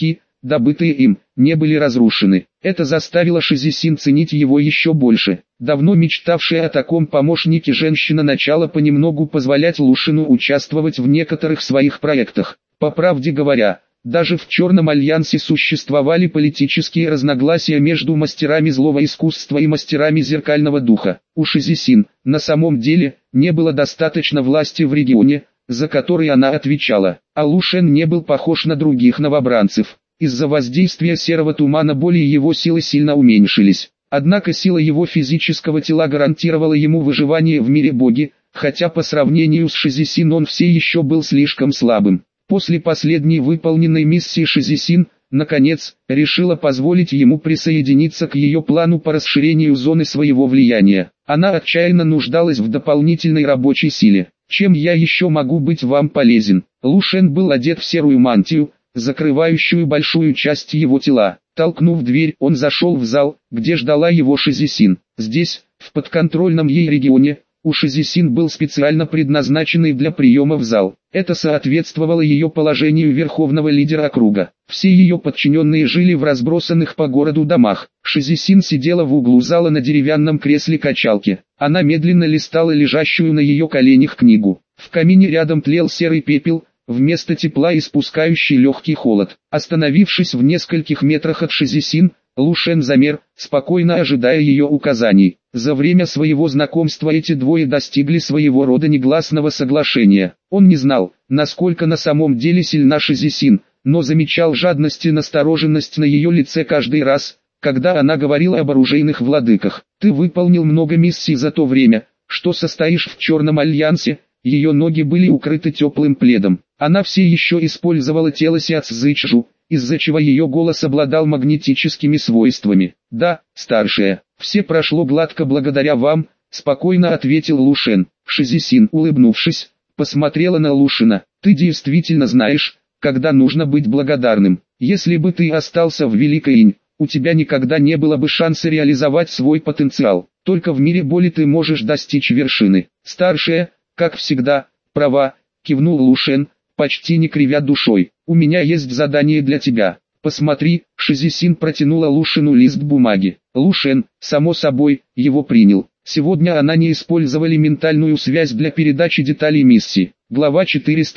добытые им, не были разрушены. Это заставило Шизисин ценить его еще больше. Давно мечтавшая о таком помощнике женщина начала понемногу позволять Лушину участвовать в некоторых своих проектах. По правде говоря, даже в Черном Альянсе существовали политические разногласия между мастерами злого искусства и мастерами зеркального духа. У Шизисин, на самом деле, не было достаточно власти в регионе, за который она отвечала, а Лушен не был похож на других новобранцев. Из-за воздействия серого тумана боли его силы сильно уменьшились. Однако сила его физического тела гарантировала ему выживание в мире боги, хотя по сравнению с Шизисин он все еще был слишком слабым. После последней выполненной миссии Шизисин, наконец, решила позволить ему присоединиться к ее плану по расширению зоны своего влияния. Она отчаянно нуждалась в дополнительной рабочей силе. «Чем я еще могу быть вам полезен?» Лушен был одет в серую мантию, закрывающую большую часть его тела. Толкнув дверь, он зашел в зал, где ждала его Шизисин. Здесь, в подконтрольном ей регионе, у Шизисин был специально предназначенный для приема в зал. Это соответствовало ее положению верховного лидера округа. Все ее подчиненные жили в разбросанных по городу домах. Шизисин сидела в углу зала на деревянном кресле-качалке. Она медленно листала лежащую на ее коленях книгу. В камине рядом тлел серый пепел, вместо тепла испускающий легкий холод. Остановившись в нескольких метрах от Шизисин, Лушен замер, спокойно ожидая ее указаний. За время своего знакомства эти двое достигли своего рода негласного соглашения. Он не знал, насколько на самом деле сильна Шизисин, но замечал жадность и настороженность на ее лице каждый раз, когда она говорила об оружейных владыках. «Ты выполнил много миссий за то время, что состоишь в Черном Альянсе». Ее ноги были укрыты теплым пледом. Она все еще использовала тело Сяцзычжу, из-за чего ее голос обладал магнетическими свойствами. «Да, старшая, все прошло гладко благодаря вам», — спокойно ответил Лушен. Шизисин, улыбнувшись, посмотрела на Лушина. «Ты действительно знаешь, когда нужно быть благодарным. Если бы ты остался в Великой Инь, у тебя никогда не было бы шанса реализовать свой потенциал. Только в мире боли ты можешь достичь вершины. Старшая, как всегда, права», — кивнул Лушен, почти не кривя душой. «У меня есть задание для тебя. Посмотри». Шизисин протянула Лушину лист бумаги. Лушен, само собой, его принял. Сегодня она не использовали ментальную связь для передачи деталей миссии. Глава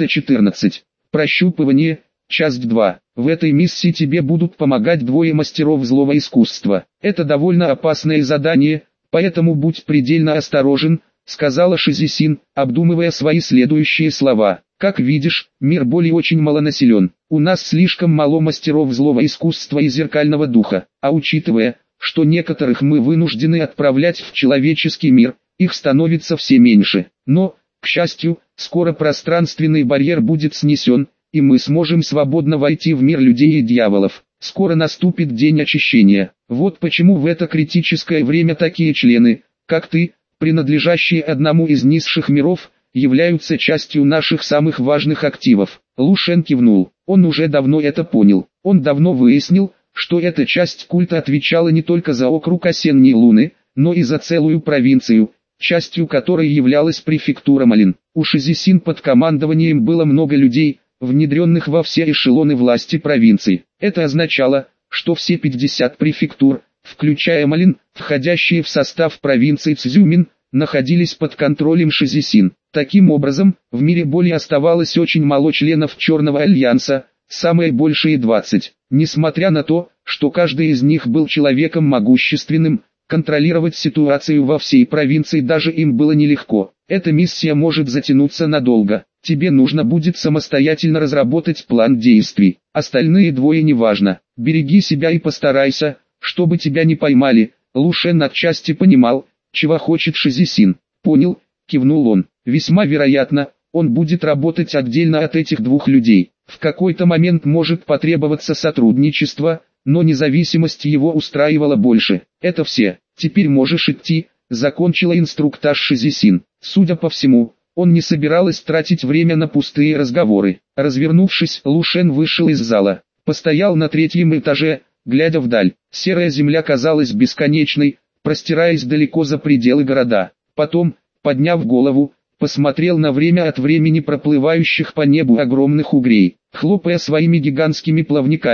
414. Прощупывание. Часть 2. В этой миссии тебе будут помогать двое мастеров злого искусства. Это довольно опасное задание, поэтому будь предельно осторожен, сказала Шизисин, обдумывая свои следующие слова. «Как видишь, мир боли очень малонаселен. У нас слишком мало мастеров злого искусства и зеркального духа, а учитывая, что некоторых мы вынуждены отправлять в человеческий мир, их становится все меньше. Но, к счастью, скоро пространственный барьер будет снесен, и мы сможем свободно войти в мир людей и дьяволов. Скоро наступит день очищения. Вот почему в это критическое время такие члены, как ты, принадлежащие одному из низших миров, являются частью наших самых важных активов». Лушен кивнул. Он уже давно это понял. Он давно выяснил, что эта часть культа отвечала не только за округ Осенней Луны, но и за целую провинцию, частью которой являлась префектура Малин. У Шизисин под командованием было много людей, внедренных во все эшелоны власти провинции. Это означало, что все 50 префектур, включая Малин, входящие в состав провинции Цзюмин, находились под контролем Шизисин. Таким образом, в мире боли оставалось очень мало членов Черного Альянса, самые большие 20. Несмотря на то, что каждый из них был человеком могущественным, контролировать ситуацию во всей провинции даже им было нелегко. Эта миссия может затянуться надолго. Тебе нужно будет самостоятельно разработать план действий. Остальные двое неважно. Береги себя и постарайся, чтобы тебя не поймали. Лушен отчасти понимал, чего хочет Шизисин. «Понял», — кивнул он. «Весьма вероятно, он будет работать отдельно от этих двух людей. В какой-то момент может потребоваться сотрудничество, но независимость его устраивала больше. Это все. Теперь можешь идти», — закончила инструктаж Шизисин. Судя по всему, он не собиралась тратить время на пустые разговоры. Развернувшись, Лушен вышел из зала. Постоял на 3-м этаже, глядя вдаль. Серая земля казалась бесконечной, простираясь далеко за пределы города. Потом, подняв голову, посмотрел на время от времени проплывающих по небу огромных угрей. Хлопая своими гигантскими плавниками,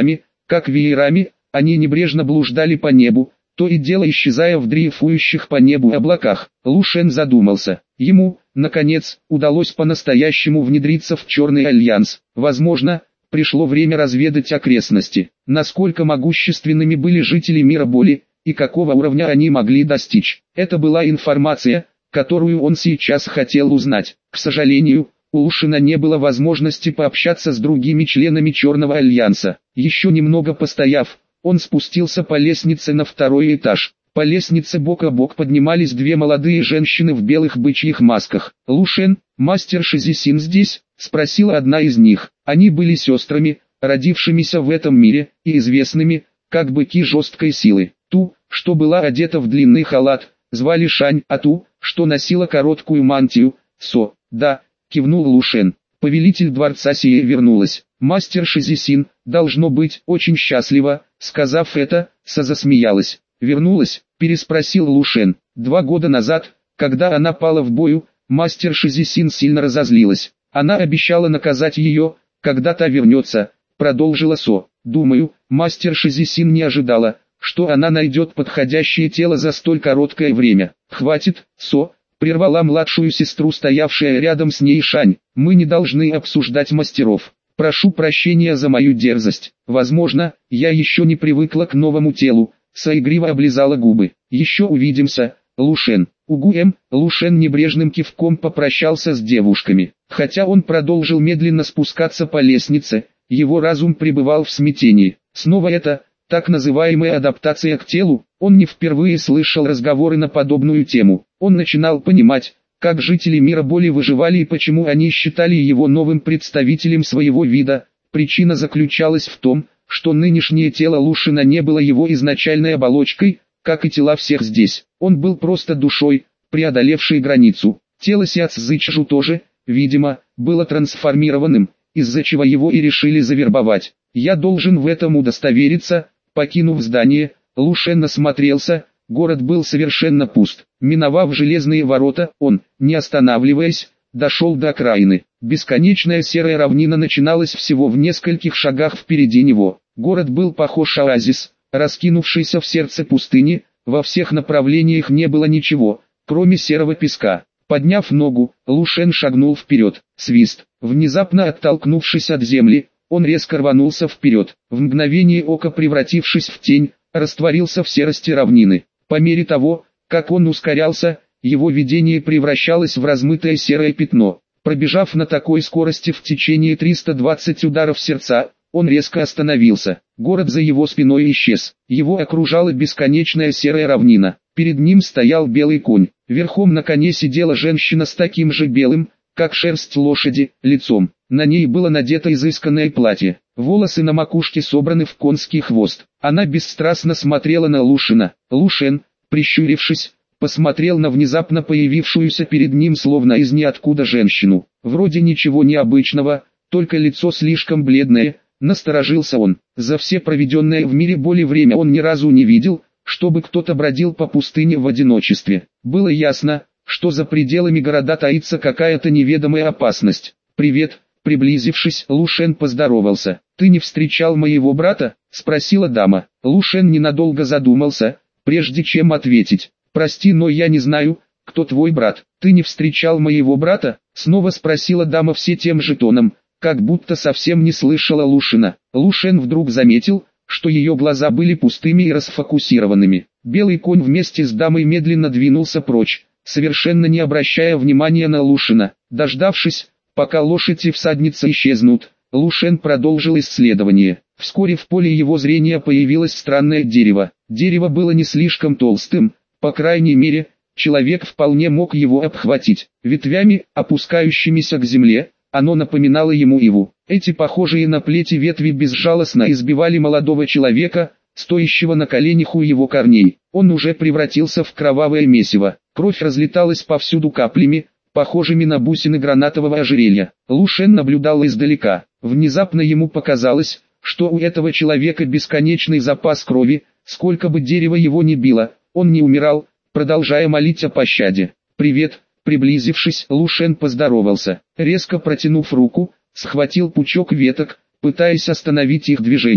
Как веерами, они небрежно блуждали по небу, то и дело исчезая в дрейфующих по небу облаках. Лу Шен задумался. Ему, наконец, удалось по-настоящему внедриться в Черный Альянс. Возможно, пришло время разведать окрестности. Насколько могущественными были жители мира боли, и какого уровня они могли достичь. Это была информация, которую он сейчас хотел узнать. К сожалению, у Лушина не было возможности пообщаться с другими членами Черного Альянса. Еще немного постояв, он спустился по лестнице на второй этаж. По лестнице бок о бок поднимались две молодые женщины в белых бычьих масках. «Лушен, мастер Шизисин здесь?» – спросила одна из них. Они были сестрами, родившимися в этом мире, и известными, как быки жесткой силы. Ту, что была одета в длинный халат, звали Шань, а ту, что носила короткую мантию, Со. «Да», – кивнул Лушен. «Повелитель дворца сие вернулась. Мастер Шизисин, должно быть, очень счастлива», – сказав это, Со засмеялась. «Вернулась?» – переспросил Лушен. 2 года назад, когда она пала в бою, мастер Шизисин сильно разозлилась. Она обещала наказать ее, когда та вернется, продолжила Со. «Думаю, мастер Шизисин не ожидала, что она найдет подходящее тело за столь короткое время». «Хватит, Со», — прервала младшую сестру стоявшая рядом с ней Шань. «Мы не должны обсуждать мастеров. Прошу прощения за мою дерзость. Возможно, я еще не привыкла к новому телу». Со игриво облизала губы. «Еще увидимся, Лушен». Угуэм, Лушен небрежным кивком попрощался с девушками. Хотя он продолжил медленно спускаться по лестнице, его разум пребывал в смятении. Снова это, так называемая адаптация к телу, он не впервые слышал разговоры на подобную тему. Он начинал понимать, как жители мира боли выживали и почему они считали его новым представителем своего вида. Причина заключалась в том, что нынешнее тело Лушина не было его изначальной оболочкой, как и тела всех здесь. Он был просто душой, преодолевшей границу. Тело Сяцзычжу тоже, видимо, было трансформированным, из-за чего его и решили завербовать. «Я должен в этом удостовериться». Покинув здание, Лушен осмотрелся, город был совершенно пуст. Миновав железные ворота, он, не останавливаясь, дошел до окраины. Бесконечная серая равнина начиналась всего в нескольких шагах впереди него. Город был похож на оазис, раскинувшийся в сердце пустыни, во всех направлениях не было ничего, кроме серого песка. Подняв ногу, Лушен шагнул вперед. Свист. Внезапно оттолкнувшись от земли, он резко рванулся вперед. В мгновение ока превратившись в тень, растворился в серости равнины. По мере того, как он ускорялся, его видение превращалось в размытое серое пятно. Пробежав на такой скорости в течение 320 ударов сердца, он резко остановился. Город за его спиной исчез. Его окружала бесконечная серая равнина. Перед ним стоял белый конь. Верхом на коне сидела женщина с таким же белым, как шерсть лошади, лицом. На ней было надето изысканное платье. Волосы на макушке собраны в конский хвост. Она бесстрастно смотрела на Лушина. Лушен, прищурившись, посмотрел на внезапно появившуюся перед ним словно из ниоткуда женщину. Вроде ничего необычного, только лицо слишком бледное. Насторожился он. За все проведенное в мире боли время он ни разу не видел, чтобы кто-то бродил по пустыне в одиночестве. Было ясно, что за пределами города таится какая-то неведомая опасность. «Привет», приблизившись, Лушен поздоровался. «Ты не встречал моего брата?» — спросила дама. Лушен ненадолго задумался, прежде чем ответить. «Прости, но я не знаю, кто твой брат». «Ты не встречал моего брата?» — снова спросила дама все тем же тоном, как будто совсем не слышала Лушина. Лушен вдруг заметил, что ее глаза были пустыми и расфокусированными. Белый конь вместе с дамой медленно двинулся прочь, совершенно не обращая внимания на Лушина. Дождавшись, пока лошадь и всадница исчезнут, Лушен продолжил исследование. Вскоре в поле его зрения появилось странное дерево. Дерево было не слишком толстым, по крайней мере, человек вполне мог его обхватить. Ветвями, опускающимися к земле, оно напоминало ему иву. Эти похожие на плети ветви безжалостно избивали молодого человека, стоящего на коленях у его корней. Он уже превратился в кровавое месиво. Кровь разлеталась повсюду каплями, похожими на бусины гранатового ожерелья. Лушен наблюдал издалека. Внезапно ему показалось, что у этого человека бесконечный запас крови, сколько бы дерево его ни било, он не умирал, продолжая молить о пощаде. «Привет», приблизившись, Лушен поздоровался. Резко протянув руку, схватил пучок веток, пытаясь остановить их движение.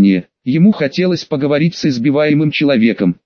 Ему хотелось поговорить с избиваемым человеком.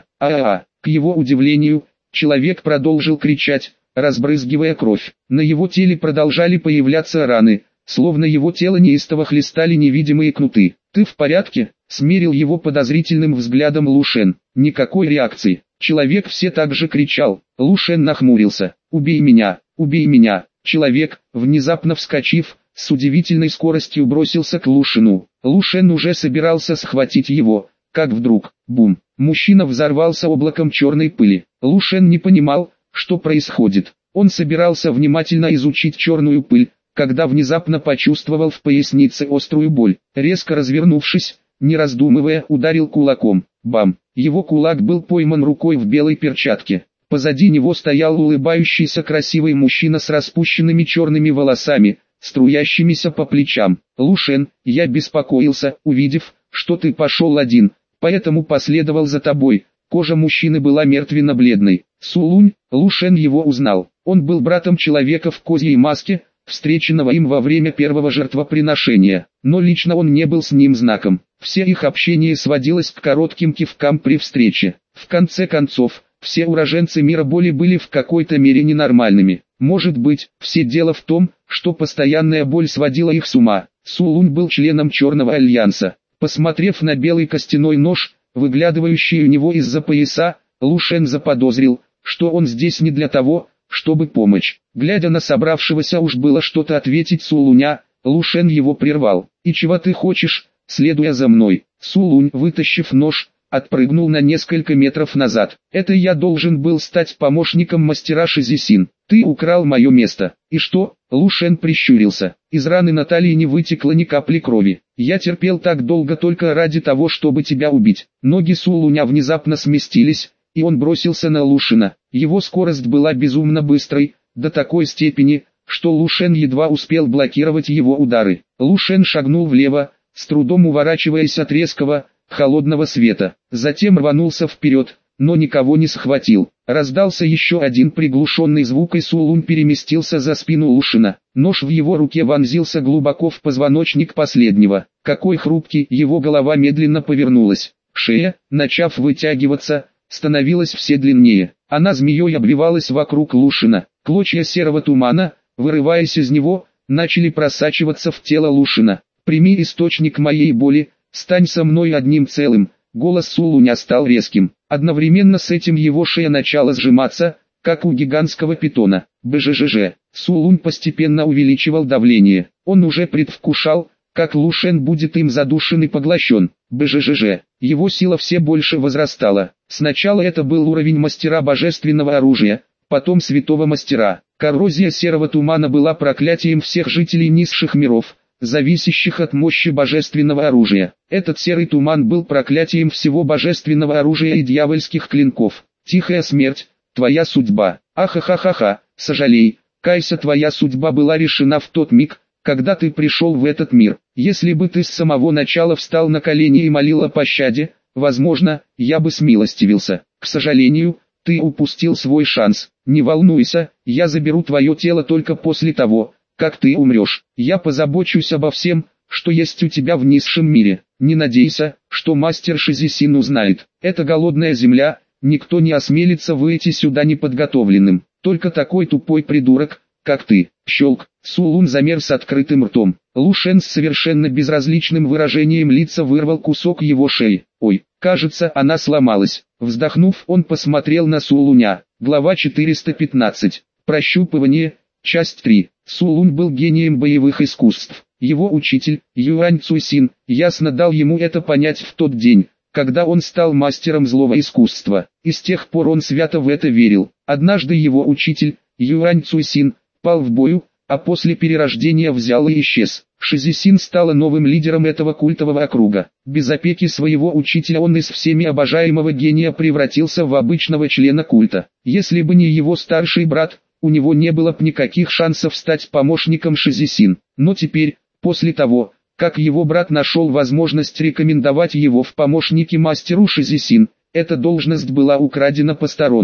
К его удивлению, человек продолжил кричать, разбрызгивая кровь. На его теле продолжали появляться раны, словно его тело неистово хлестали невидимые кнуты. «Ты в порядке?» — смерил его подозрительным взглядом Лу Шен. Никакой реакции. Человек все так же кричал. Лу Шен нахмурился. «Убей меня! Убей меня!» Человек, внезапно вскочив, с удивительной скоростью бросился к Лу Шену. Лу Шен уже собирался схватить его, как вдруг, бум, мужчина взорвался облаком черной пыли. Лу Шен не понимал, что происходит. Он собирался внимательно изучить черную пыль, когда внезапно почувствовал в пояснице острую боль. Резко развернувшись, не раздумывая, ударил кулаком. Бам! Его кулак был пойман рукой в белой перчатке. Позади него стоял улыбающийся красивый мужчина с распущенными черными волосами, струящимися по плечам. «Лу Шен, я беспокоился, увидев, что ты пошел один, поэтому последовал за тобой». Кожа мужчины была мертвенно-бледной. Сулунь, Лу Шен его узнал. Он был братом человека в козьей маске, встреченного им во время первого жертвоприношения, но лично он не был с ним знаком. Все их общение сводилось к коротким кивкам при встрече. В конце концов, все уроженцы мира боли были в какой-то мере ненормальными. Может быть, все дело в том, что постоянная боль сводила их с ума. Сулунь был членом Черного Альянса. Посмотрев на белый костяной нож, выглядывающий у него из-за пояса, Лу Шен заподозрил, что он здесь не для того, чтобы помочь. Глядя на собравшегося уж было что-то ответить Сулуня, Лу Шен его прервал. «И чего ты хочешь, следуя за мной?» Сулунь, вытащив нож, отпрыгнул на несколько метров назад. «Это я должен был стать помощником мастера Шизисин. Ты украл мое место». «И что?» Лу Шен прищурился. Из раны на талии не вытекло ни капли крови. «Я терпел так долго только ради того, чтобы тебя убить». Ноги Сулуня внезапно сместились, и он бросился на Лу Шена. Его скорость была безумно быстрой, до такой степени, что Лу Шен едва успел блокировать его удары. Лу Шен шагнул влево, с трудом уворачиваясь от резкого, холодного света. Затем рванулся вперед, но никого не схватил. Раздался еще один приглушенный звук, и Сулунь переместился за спину Лу Шена. Нож в его руке вонзился глубоко в позвоночник последнего. Какой хрупкий, его голова медленно повернулась. Шея, начав вытягиваться, становилась все длиннее. Она змеей обвивалась вокруг Лу Шена. Клочья серого тумана, вырываясь из него, начали просачиваться в тело Лу Шена. «Прими источник моей боли, стань со мной одним целым». Голос Сулуня стал резким. Одновременно с этим его шея начала сжиматься, как у гигантского питона. БЖЖЖ. Сулунь постепенно увеличивал давление. Он уже предвкушал, как Лу Шен будет им задушен и поглощен. БЖЖЖ. Его сила все больше возрастала. Сначала это был уровень мастера божественного оружия, потом святого мастера. Коррозия серого тумана была проклятием всех жителей низших миров, зависящих от мощи божественного оружия. Этот серый туман был проклятием всего божественного оружия и дьявольских клинков. Тихая смерть, твоя судьба. Ахахахаха, сожалей, кайся, твоя судьба была решена в тот миг, когда ты пришел в этот мир. Если бы ты с самого начала встал на колени и молил о пощаде, возможно, я бы смилостивился. К сожалению, ты упустил свой шанс. Не волнуйся, я заберу твое тело только после того, как ты умрешь. Я позабочусь обо всем, что есть у тебя в низшем мире. Не надейся, что мастер Шизисин узнает. Это голодная земля, никто не осмелится выйти сюда неподготовленным. Только такой тупой придурок, как ты. Щелк. Сулун замер с открытым ртом. Лу Шен с совершенно безразличным выражением лица вырвал кусок его шеи. Ой, кажется, она сломалась. Вздохнув, он посмотрел на Сулуня. Глава 415. Прощупывание. Часть 3. Сулунь был гением боевых искусств. Его учитель, Юань Цуйсин, ясно дал ему это понять в тот день, когда он стал мастером злого искусства. И с тех пор он свято в это верил. Однажды его учитель, Юань Цуйсин, пал в бою, а после перерождения взял и исчез. Шизисин стала новым лидером этого культового округа. Без опеки своего учителя он из всеми обожаемого гения превратился в обычного члена культа. Если бы не его старший брат, у него не было бы никаких шансов стать помощником Шизисин. Но теперь, после того, как его брат нашел возможность рекомендовать его в помощники мастеру Шизисин, эта должность была украдена посторонним.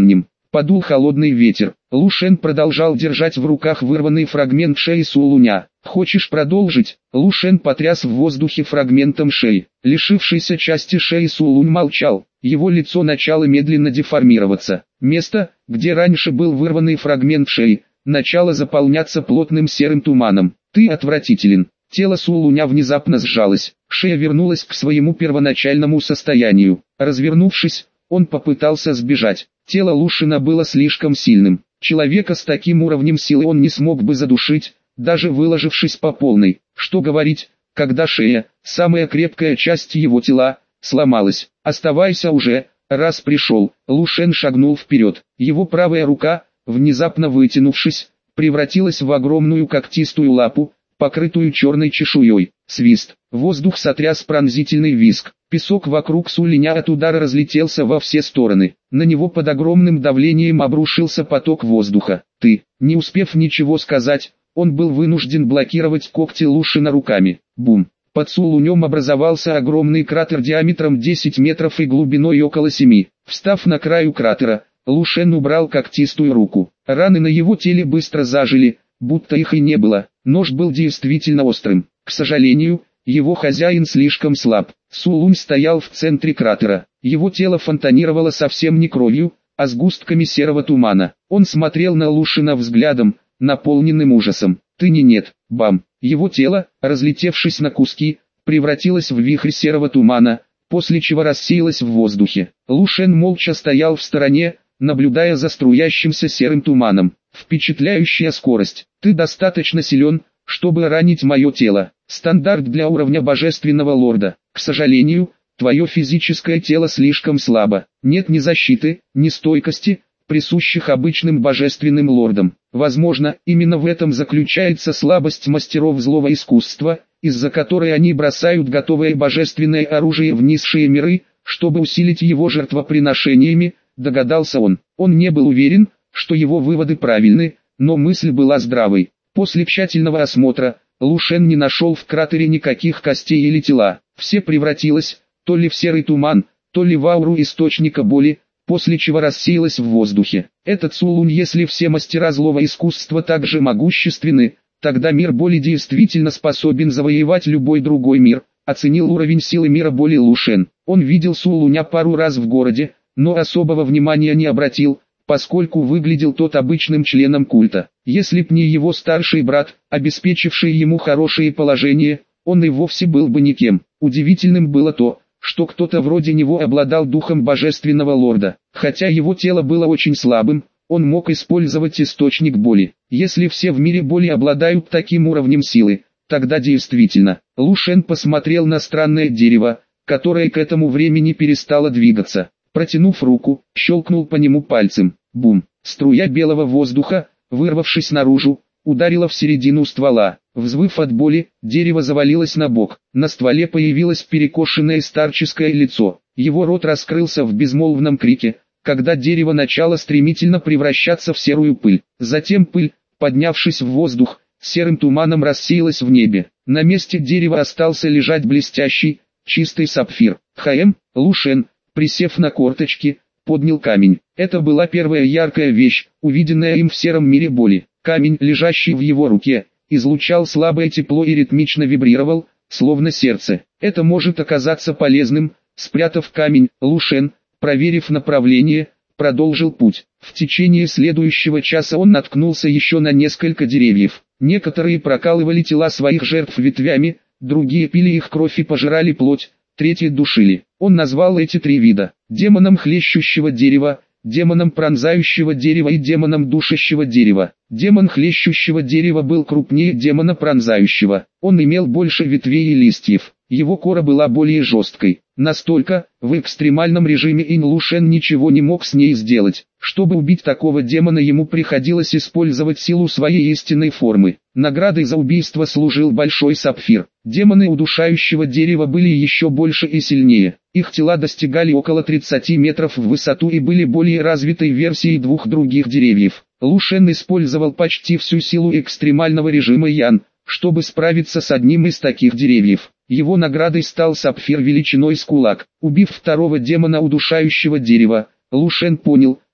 Подул холодный ветер. Лу Шен продолжал держать в руках вырванный фрагмент шеи Су Луня. «Хочешь продолжить?» Лу Шен потряс в воздухе фрагментом шеи. Лишившийся части шеи Су Лунь молчал. Его лицо начало медленно деформироваться. Место, где раньше был вырванный фрагмент шеи, начало заполняться плотным серым туманом. «Ты отвратителен». Тело Су Луня внезапно сжалось. Шея вернулась к своему первоначальному состоянию. Развернувшись, он попытался сбежать. Тело Лу Шена было слишком сильным. Человека с таким уровнем силы он не смог бы задушить, даже выложившись по полной. Что говорить, когда шея, самая крепкая часть его тела, сломалась. «Оставайся уже, раз пришел». Лу Шен шагнул вперед. Его правая рука, внезапно вытянувшись, превратилась в огромную когтистую лапу, покрытую черной чешуей. Свист. Воздух сотряс пронзительный визг. Песок вокруг Су Линя от удара разлетелся во все стороны. На него под огромным давлением обрушился поток воздуха. «Ты!» Не успев ничего сказать, он был вынужден блокировать когти Лу Шена руками. Бум! Под Су Лунем образовался огромный кратер диаметром 10 метров и глубиной около 7. Встав на краю кратера, Лу Шен убрал когтистую руку. Раны на его теле быстро зажили, будто их и не было. Нож был действительно острым. К сожалению, его хозяин слишком слаб. Су Лунь стоял в центре кратера. Его тело фонтанировало совсем не кровью, а сгустками серого тумана. Он смотрел на Лу Шена взглядом, наполненным ужасом. «Ты не нет». Бам! Его тело, разлетевшись на куски, превратилось в вихрь серого тумана, после чего рассеялось в воздухе. Лу Шен молча стоял в стороне, наблюдая за струящимся серым туманом. «Впечатляющая скорость. Ты достаточно силен, чтобы ранить мое тело. Стандарт для уровня божественного лорда. К сожалению, твое физическое тело слишком слабо. Нет ни защиты, ни стойкости, присущих обычным божественным лордам. Возможно, именно в этом заключается слабость мастеров злого искусства, из-за которой они бросают готовое божественное оружие в низшие миры, чтобы усилить его жертвоприношениями», догадался он. Он не был уверен, что его выводы правильны, но мысль была здравой. После тщательного осмотра, Лу Шен не нашел в кратере никаких костей или тела. Все превратилось, то ли в серый туман, то ли в ауру источника боли, после чего рассеялось в воздухе. Этот Су Лунь, если все мастера злого искусства так же могущественны, тогда мир боли действительно способен завоевать любой другой мир, оценил уровень силы мира боли Лу Шен. Он видел Су Луня пару раз в городе, но особого внимания не обратил, поскольку выглядел тот обычным членом культа. Если б не его старший брат, обеспечивший ему хорошее положение, он и вовсе был бы никем. Удивительным было то, что кто-то вроде него обладал духом божественного лорда. Хотя его тело было очень слабым, он мог использовать источник боли. Если все в мире боли обладают таким уровнем силы, тогда действительно. Лу Шен посмотрел на странное дерево, которое к этому времени перестало двигаться. Протянув руку, щелкнул по нему пальцем. Бум! Струя белого воздуха, вырвавшись наружу, ударила в середину ствола. Взвыв от боли, дерево завалилось на бок. На стволе появилось перекошенное старческое лицо. Его рот раскрылся в безмолвном крике, когда дерево начало стремительно превращаться в серую пыль. Затем пыль, поднявшись в воздух, серым туманом рассеялась в небе. На месте дерева остался лежать блестящий, чистый сапфир. Лу Шен, присев на корточки, поднял камень. Это была первая яркая вещь, увиденная им в сером мире боли. Камень, лежащий в его руке, излучал слабое тепло и ритмично вибрировал, словно сердце. Это может оказаться полезным. Спрятав камень, Лу Шен, проверив направление, продолжил путь. В течение следующего часа он наткнулся еще на несколько деревьев. Некоторые прокалывали тела своих жертв ветвями, другие пили их кровь и пожирали плоть, третьи душили. Он назвал эти три вида: демоном хлещущего дерева, демоном пронзающего дерева и демоном душащего дерева. Демон хлещущего дерева был крупнее демона пронзающего. Он имел больше ветвей и листьев. Его кора была более жесткой. Настолько, в экстремальном режиме Лу Шен ничего не мог с ней сделать. Чтобы убить такого демона, ему приходилось использовать силу своей истинной формы. Наградой за убийство служил большой сапфир. Демоны удушающего дерева были еще больше и сильнее. Их тела достигали около 30 метров в высоту и были более развитой версией двух других деревьев. Лу Шен использовал почти всю силу экстремального режима Ян, чтобы справиться с одним из таких деревьев. Его наградой стал сапфир величиной с кулак. Убив второго демона удушающего дерева, Лу Шен понял,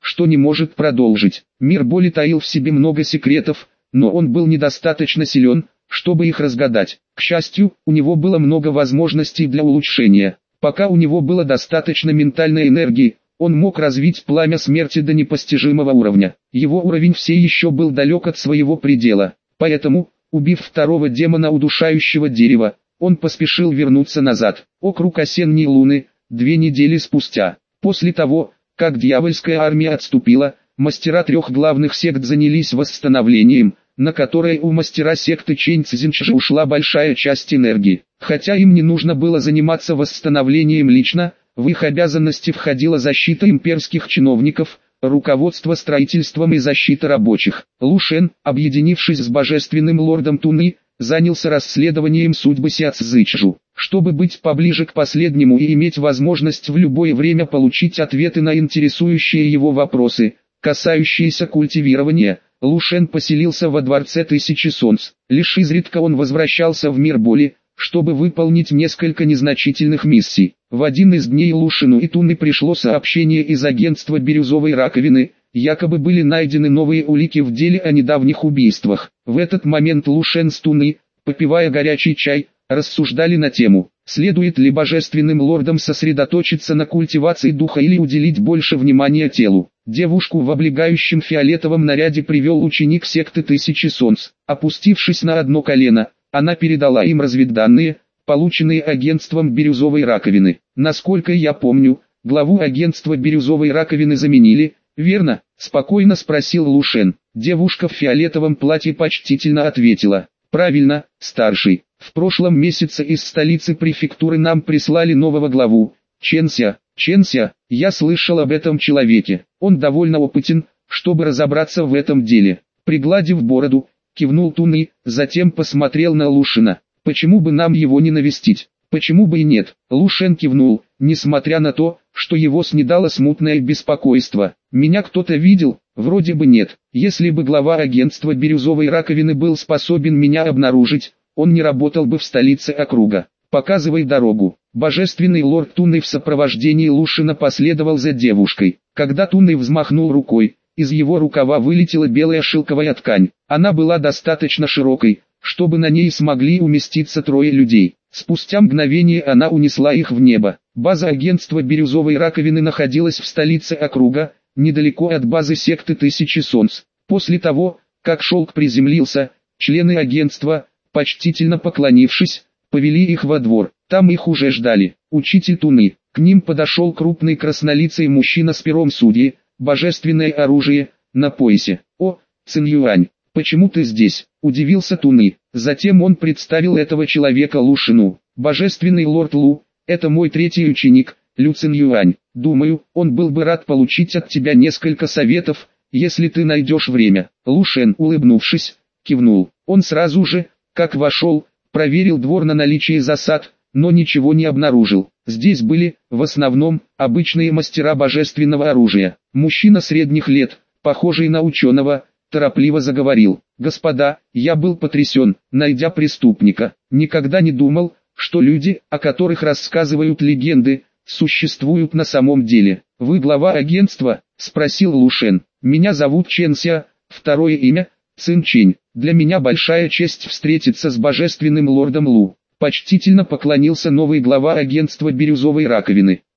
что не может продолжить. Мир боли таил в себе много секретов, но он был недостаточно силен, чтобы их разгадать. К счастью, у него было много возможностей для улучшения. Пока у него было достаточно ментальной энергии, он мог развить пламя смерти до непостижимого уровня. Его уровень все еще был далек от своего предела. Поэтому, убив второго демона удушающего дерева, он поспешил вернуться назад. Округ Осенней Луны, 2 недели спустя. После того, как дьявольская армия отступила, мастера 3 главных сект занялись восстановлением, на которое у мастера секты Чэнь Цзиньши ушла большая часть энергии. Хотя им не нужно было заниматься восстановлением лично, в их обязанности входила защита имперских чиновников, руководство строительством и защита рабочих. Лу Шен, объединившись с божественным лордом Туны, занялся расследованием судьбы Ся Цзычжу. Чтобы быть поближе к последнему и иметь возможность в любое время получить ответы на интересующие его вопросы, касающиеся культивирования, Лу Шен поселился во дворце Тысячи Солнц. Лишь изредка он возвращался в мир боли, чтобы выполнить несколько незначительных миссий. В один из дней Лу Шену и Туны пришло сообщение из агентства Бирюзовой раковины, якобы были найдены новые улики в деле о недавних убийствах. В этот момент Лу Шен с Туны, попивая горячий чай, рассуждали на тему, следует ли божественным лордам сосредоточиться на культивации духа или уделить больше внимания телу. Девушку в облегающем фиолетовом наряде привел ученик секты Тысячи Солнц. Опустившись на одно колено, она передала им разведданные, полученные агентством Бирюзовой раковины. Насколько я помню, главу агентства Бирюзовой раковины заменили, верно? Спокойно спросил Лу Шен. Девушка в фиолетовом платье почтительно ответила. Правильно, старший. В прошлом месяце из столицы префектуры нам прислали нового главу, Чэнься. Чэнься, я слышал об этом человеке. Он довольно опытен, чтобы разобраться в этом деле. Пригладив бороду, кивнул Туны, затем посмотрел на Лу Шена. Почему бы нам его не навестить? Почему бы и нет? Лу Шен кивнул, несмотря на то, что его снедало смутное беспокойство. Меня кто-то видел? Вроде бы нет. Если бы глава агентства Бирюзовой раковины был способен меня обнаружить, он не работал бы в столице округа. Показывай дорогу. Божественный лорд Туны в сопровождении Лу Шена последовал за девушкой. Когда Туны взмахнул рукой, из его рукава вылетела белая шелковая ткань. Она была достаточно широкой, чтобы на ней смогли уместиться 3 людей. Спустя мгновение она унесла их в небо. База агентства Бирюзовой раковины находилась в столице округа, недалеко от базы секты Тысячи Солнц. После того, как шелк приземлился, члены агентства, почтительно поклонившись, повели их во двор. Там их уже ждали. Учитель Туны. К ним подошел крупный краснолицый мужчина с пером судьи, божественное оружие, на поясе. «О, Цин Юань, почему ты здесь?» – удивился Туны. Затем он представил этого человека Лу Шену. «Божественный лорд Лу, это мой 3-й ученик, Лю Цин Юань. Думаю, он был бы рад получить от тебя несколько советов, если ты найдешь время». Лу Шен, улыбнувшись, кивнул. Он сразу же, как вошел, проверил двор на наличие засад, но ничего не обнаружил. Здесь были, в основном, обычные мастера божественного оружия. Мужчина средних лет, похожий на ученого, торопливо заговорил. «Господа, я был потрясен, найдя преступника. Никогда не думал, что люди, о которых рассказывают легенды, существуют на самом деле. Вы глава агентства?» – спросил Лу Шен. «Меня зовут Чэнься, второе имя – Цин Чэнь. Для меня большая честь встретиться с божественным лордом Лу». Почтительно поклонился новый глава агентства Бирюзовой раковины.